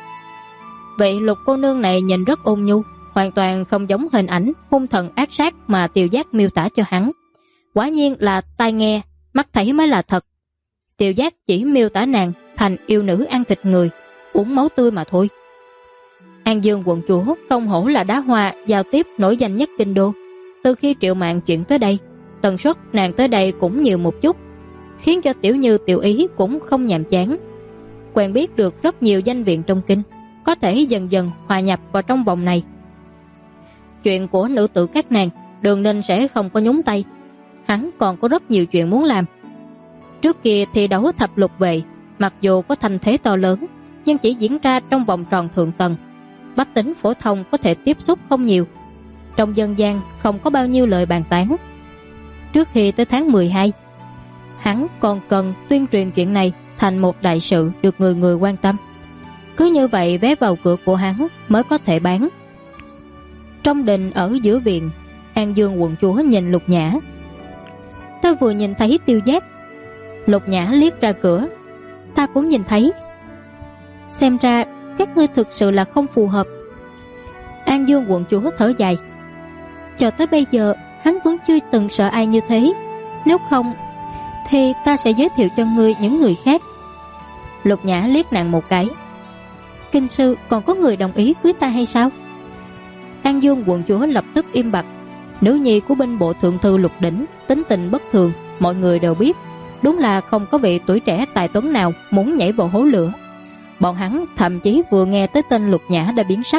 Vậy Lục cô nương này nhìn rất ôn nhu, hoàn toàn không giống hình ảnh hung thần ác sát mà Tiêu Giác miêu tả cho hắn. Quả nhiên là tai nghe, mắt thấy mới là thật. Tiêu Giác chỉ miêu tả nàng thành yêu nữ ăn thịt người, uống máu tươi mà thôi. An Dương quận chúa không hổ là đá hoa giao tiếp nổi danh nhất kinh đô. Từ khi Triệu Mạn chuyển tới đây, tần suất nàng tới đây cũng nhiều một chút, khiến cho Tiểu Như, Tiểu Ý cũng không nhàm chán. Quen biết được rất nhiều danh viện trong kinh, có thể dần dần hòa nhập vào trong vòng này. Chuyện của nữ tử các nàng, Đường Ninh sẽ không có nhúng tay. Hắn còn có rất nhiều chuyện muốn làm. Trước kia thi đấu thập lục vệ, mặc dù có thành thế to lớn, nhưng chỉ diễn ra trong vòng tròn thượng tầng. Bách tính phổ thông có thể tiếp xúc không nhiều. Trong dân gian không có bao nhiêu lời bàn tán. Trước khi tới tháng 12, hắn còn cần tuyên truyền chuyện này thành một đại sự được người người quan tâm. Cứ như vậy vé vào cửa của hắn mới có thể bán. Trong đình ở giữa viện, An Dương quận chúa nhìn Lục Nhã. Ta vừa nhìn thấy Tiêu Giác. Lục Nhã liếc ra cửa. Ta cũng nhìn thấy. Xem ra các ngươi thực sự là không phù hợp. An Dương quận chúa thở dài. Cho tới bây giờ hắn vẫn chưa từng sợ ai như thế. Nếu không thì ta sẽ giới thiệu cho ngươi những người khác. Lục Nhã liếc nàng một cái. Kinh sư còn có người đồng ý cưới ta hay sao? An Dương quận chúa lập tức im bặt. Nữ nhi của binh bộ thượng thư Lục Đỉnh tính tình bất thường, mọi người đều biết. Đúng là không có vị tuổi trẻ tài tuấn nào muốn nhảy vào hố lửa. Bọn hắn thậm chí vừa nghe tới tên Lục Nhã đã biến sắc,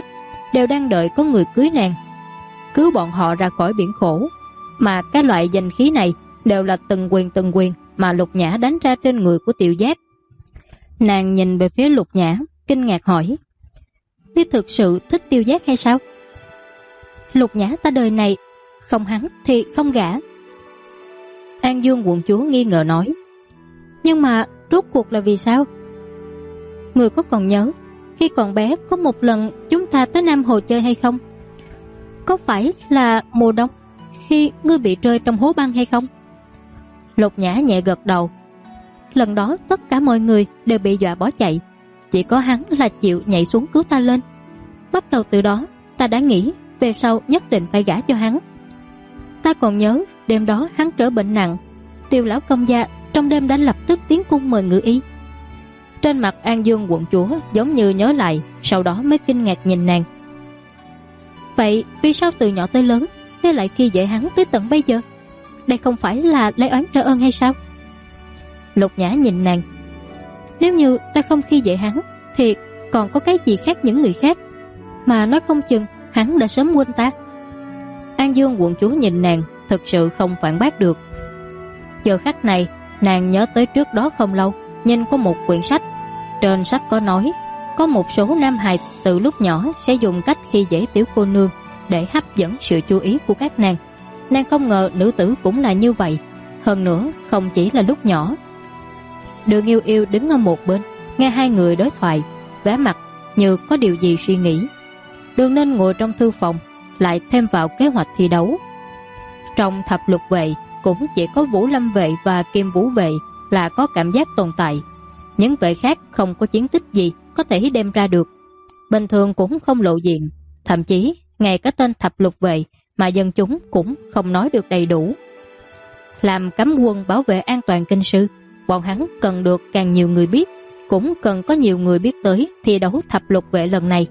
đều đang đợi có người cưới nàng, cứu bọn họ ra khỏi biển khổ. Mà cái loại danh khí này đều là từng quyền mà Lục Nhã đánh ra trên người của Tiểu Giác. Nàng nhìn về phía Lục Nhã, kinh ngạc hỏi: "Ngươi thực sự thích Tiêu Giác hay sao?" "Lục Nhã ta đời này không hắn thì không gả." An Dương quận chúa nghi ngờ nói: "Nhưng mà rốt cuộc là vì sao? Ngươi có còn nhớ khi còn bé có một lần chúng ta tới Nam Hồ chơi hay không? Có phải là mùa đông khi ngươi bị rơi trong hố băng hay không?" Lục Nhã nhẹ gật đầu. "Lần đó tất cả mọi người đều bị dọa bỏ chạy, chỉ có hắn là chịu nhảy xuống cứu ta lên. Bắt đầu từ đó ta đã nghĩ về sau nhất định phải gả cho hắn. Ta còn nhớ đêm đó hắn trở bệnh nặng, Tiêu lão công gia trong đêm đã lập tức tiến cung mời ngự y." Trên mặt An Dương quận chúa giống như nhớ lại, sau đó mới kinh ngạc nhìn nàng. "Vậy vì sao từ nhỏ tới lớn ngươi lại khi dễ hắn tới tận bây giờ? Đây không phải là lấy oán trả ơn hay sao?" Lục Nhã nhìn nàng: "Nếu như ta không khi dễ hắn thì còn có cái gì khác những người khác, mà nói không chừng hắn đã sớm quên ta." An Dương quận chúa nhìn nàng, thực sự không phản bác được. Giờ khắc này nàng nhớ tới trước đó không lâu nhìn có một quyển sách, trên sách có nói có một số nam hài từ lúc nhỏ sẽ dùng cách khi dễ tiểu cô nương để hấp dẫn sự chú ý của các nàng. Nàng không ngờ nữ tử cũng là như vậy, hơn nữa không chỉ là lúc nhỏ. Đường Yêu Yêu đứng ở một bên nghe hai người đối thoại, vẻ mặt như có điều gì suy nghĩ. Đường Ninh ngồi trong thư phòng lại thêm vào kế hoạch thi đấu. Trong thập lục vệ cũng chỉ có Vũ Lâm vệ và Kim Vũ vệ là có cảm giác tồn tại, những vệ khác không có chiến tích gì có thể đem ra được, bình thường cũng không lộ diện, thậm chí ngay cả tên thập lục vệ mà dân chúng cũng không nói được đầy đủ. Làm cấm quân bảo vệ an toàn kinh sư, bọn hắn cần được càng nhiều người biết, cũng cần có nhiều người biết tới thi đấu thập lục vệ lần này.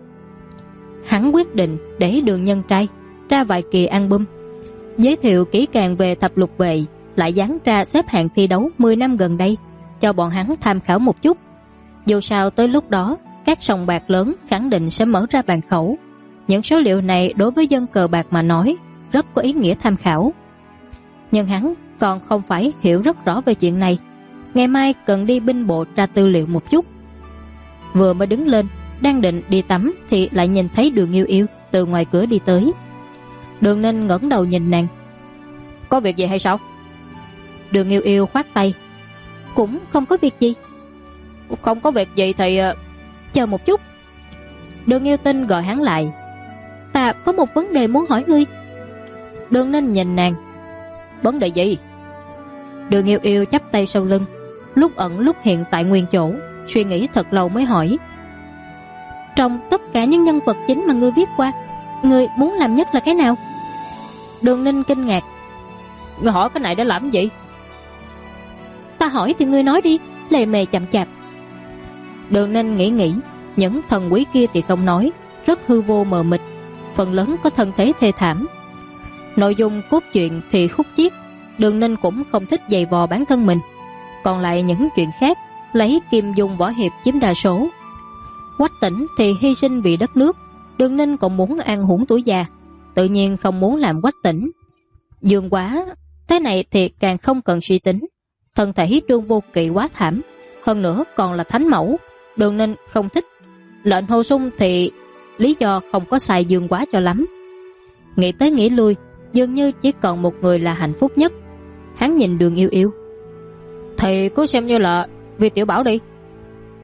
Hắn quyết định để Đường Nhân Trai ra vài kỳ album, giới thiệu kỹ càng về thập lục vệ, lại dán ra xếp hạng thi đấu 10 năm gần đây cho bọn hắn tham khảo một chút. Dù sao tới lúc đó các sòng bạc lớn khẳng định sẽ mở ra bàn khẩu. Những số liệu này đối với dân cờ bạc mà nói rất có ý nghĩa tham khảo. Nhưng hắn còn không phải hiểu rất rõ về chuyện này. Ngày mai cần đi binh bộ tra tư liệu một chút. Vừa mới đứng lên đang định đi tắm thì lại nhìn thấy Đường Yêu Yêu từ ngoài cửa đi tới. Đường Ninh ngẩng đầu nhìn nàng: "Có việc gì hay sao?" Đường Yêu Yêu khoát tay: "Cũng không có việc gì." "Không có việc gì thì "Chờ một chút." Đường Yêu Tinh gọi hắn lại: "Ta có một vấn đề muốn hỏi ngươi." Đường Ninh nhìn nàng: "Vấn đề gì?" Đường Yêu Yêu chắp tay sau lưng, lúc ẩn lúc hiện tại nguyên chỗ, suy nghĩ thật lâu mới hỏi: "Trong tất cả những nhân vật chính mà ngươi viết qua, ngươi muốn làm nhất là cái nào?" Đường Ninh kinh ngạc: "Ngươi hỏi cái này để làm gì?" "Ta hỏi thì ngươi nói đi, lề mề chậm chạp." Đường Ninh nghĩ, những thần quý kia thì không nói, rất hư vô mờ mịt, phần lớn có thân thế thê thảm. Nội dung cốt truyện thì khúc chiết, Đường Ninh cũng không thích giày vò bản thân mình. Còn lại những chuyện khác lấy kim dung võ hiệp chiếm đa số. Quách Tĩnh thì hy sinh vì đất nước, Đường Ninh còn muốn an hưởng tuổi già, tự nhiên không muốn làm Quách Tĩnh. Dương Quá thế này thì càng không cần suy tính, thân thể Trương Vô Kỵ quá thảm, hơn nữa còn là thánh mẫu, Đường Ninh không thích. Lệnh Hồ Sung thì lý do không có xài Dương Quá cho lắm. Nghĩ tới nghĩ lui, dường như chỉ còn một người là hạnh phúc nhất. Hắn nhìn Đường Yêu Yêu: "Thì cứ xem như là vì Tiểu Bảo đi."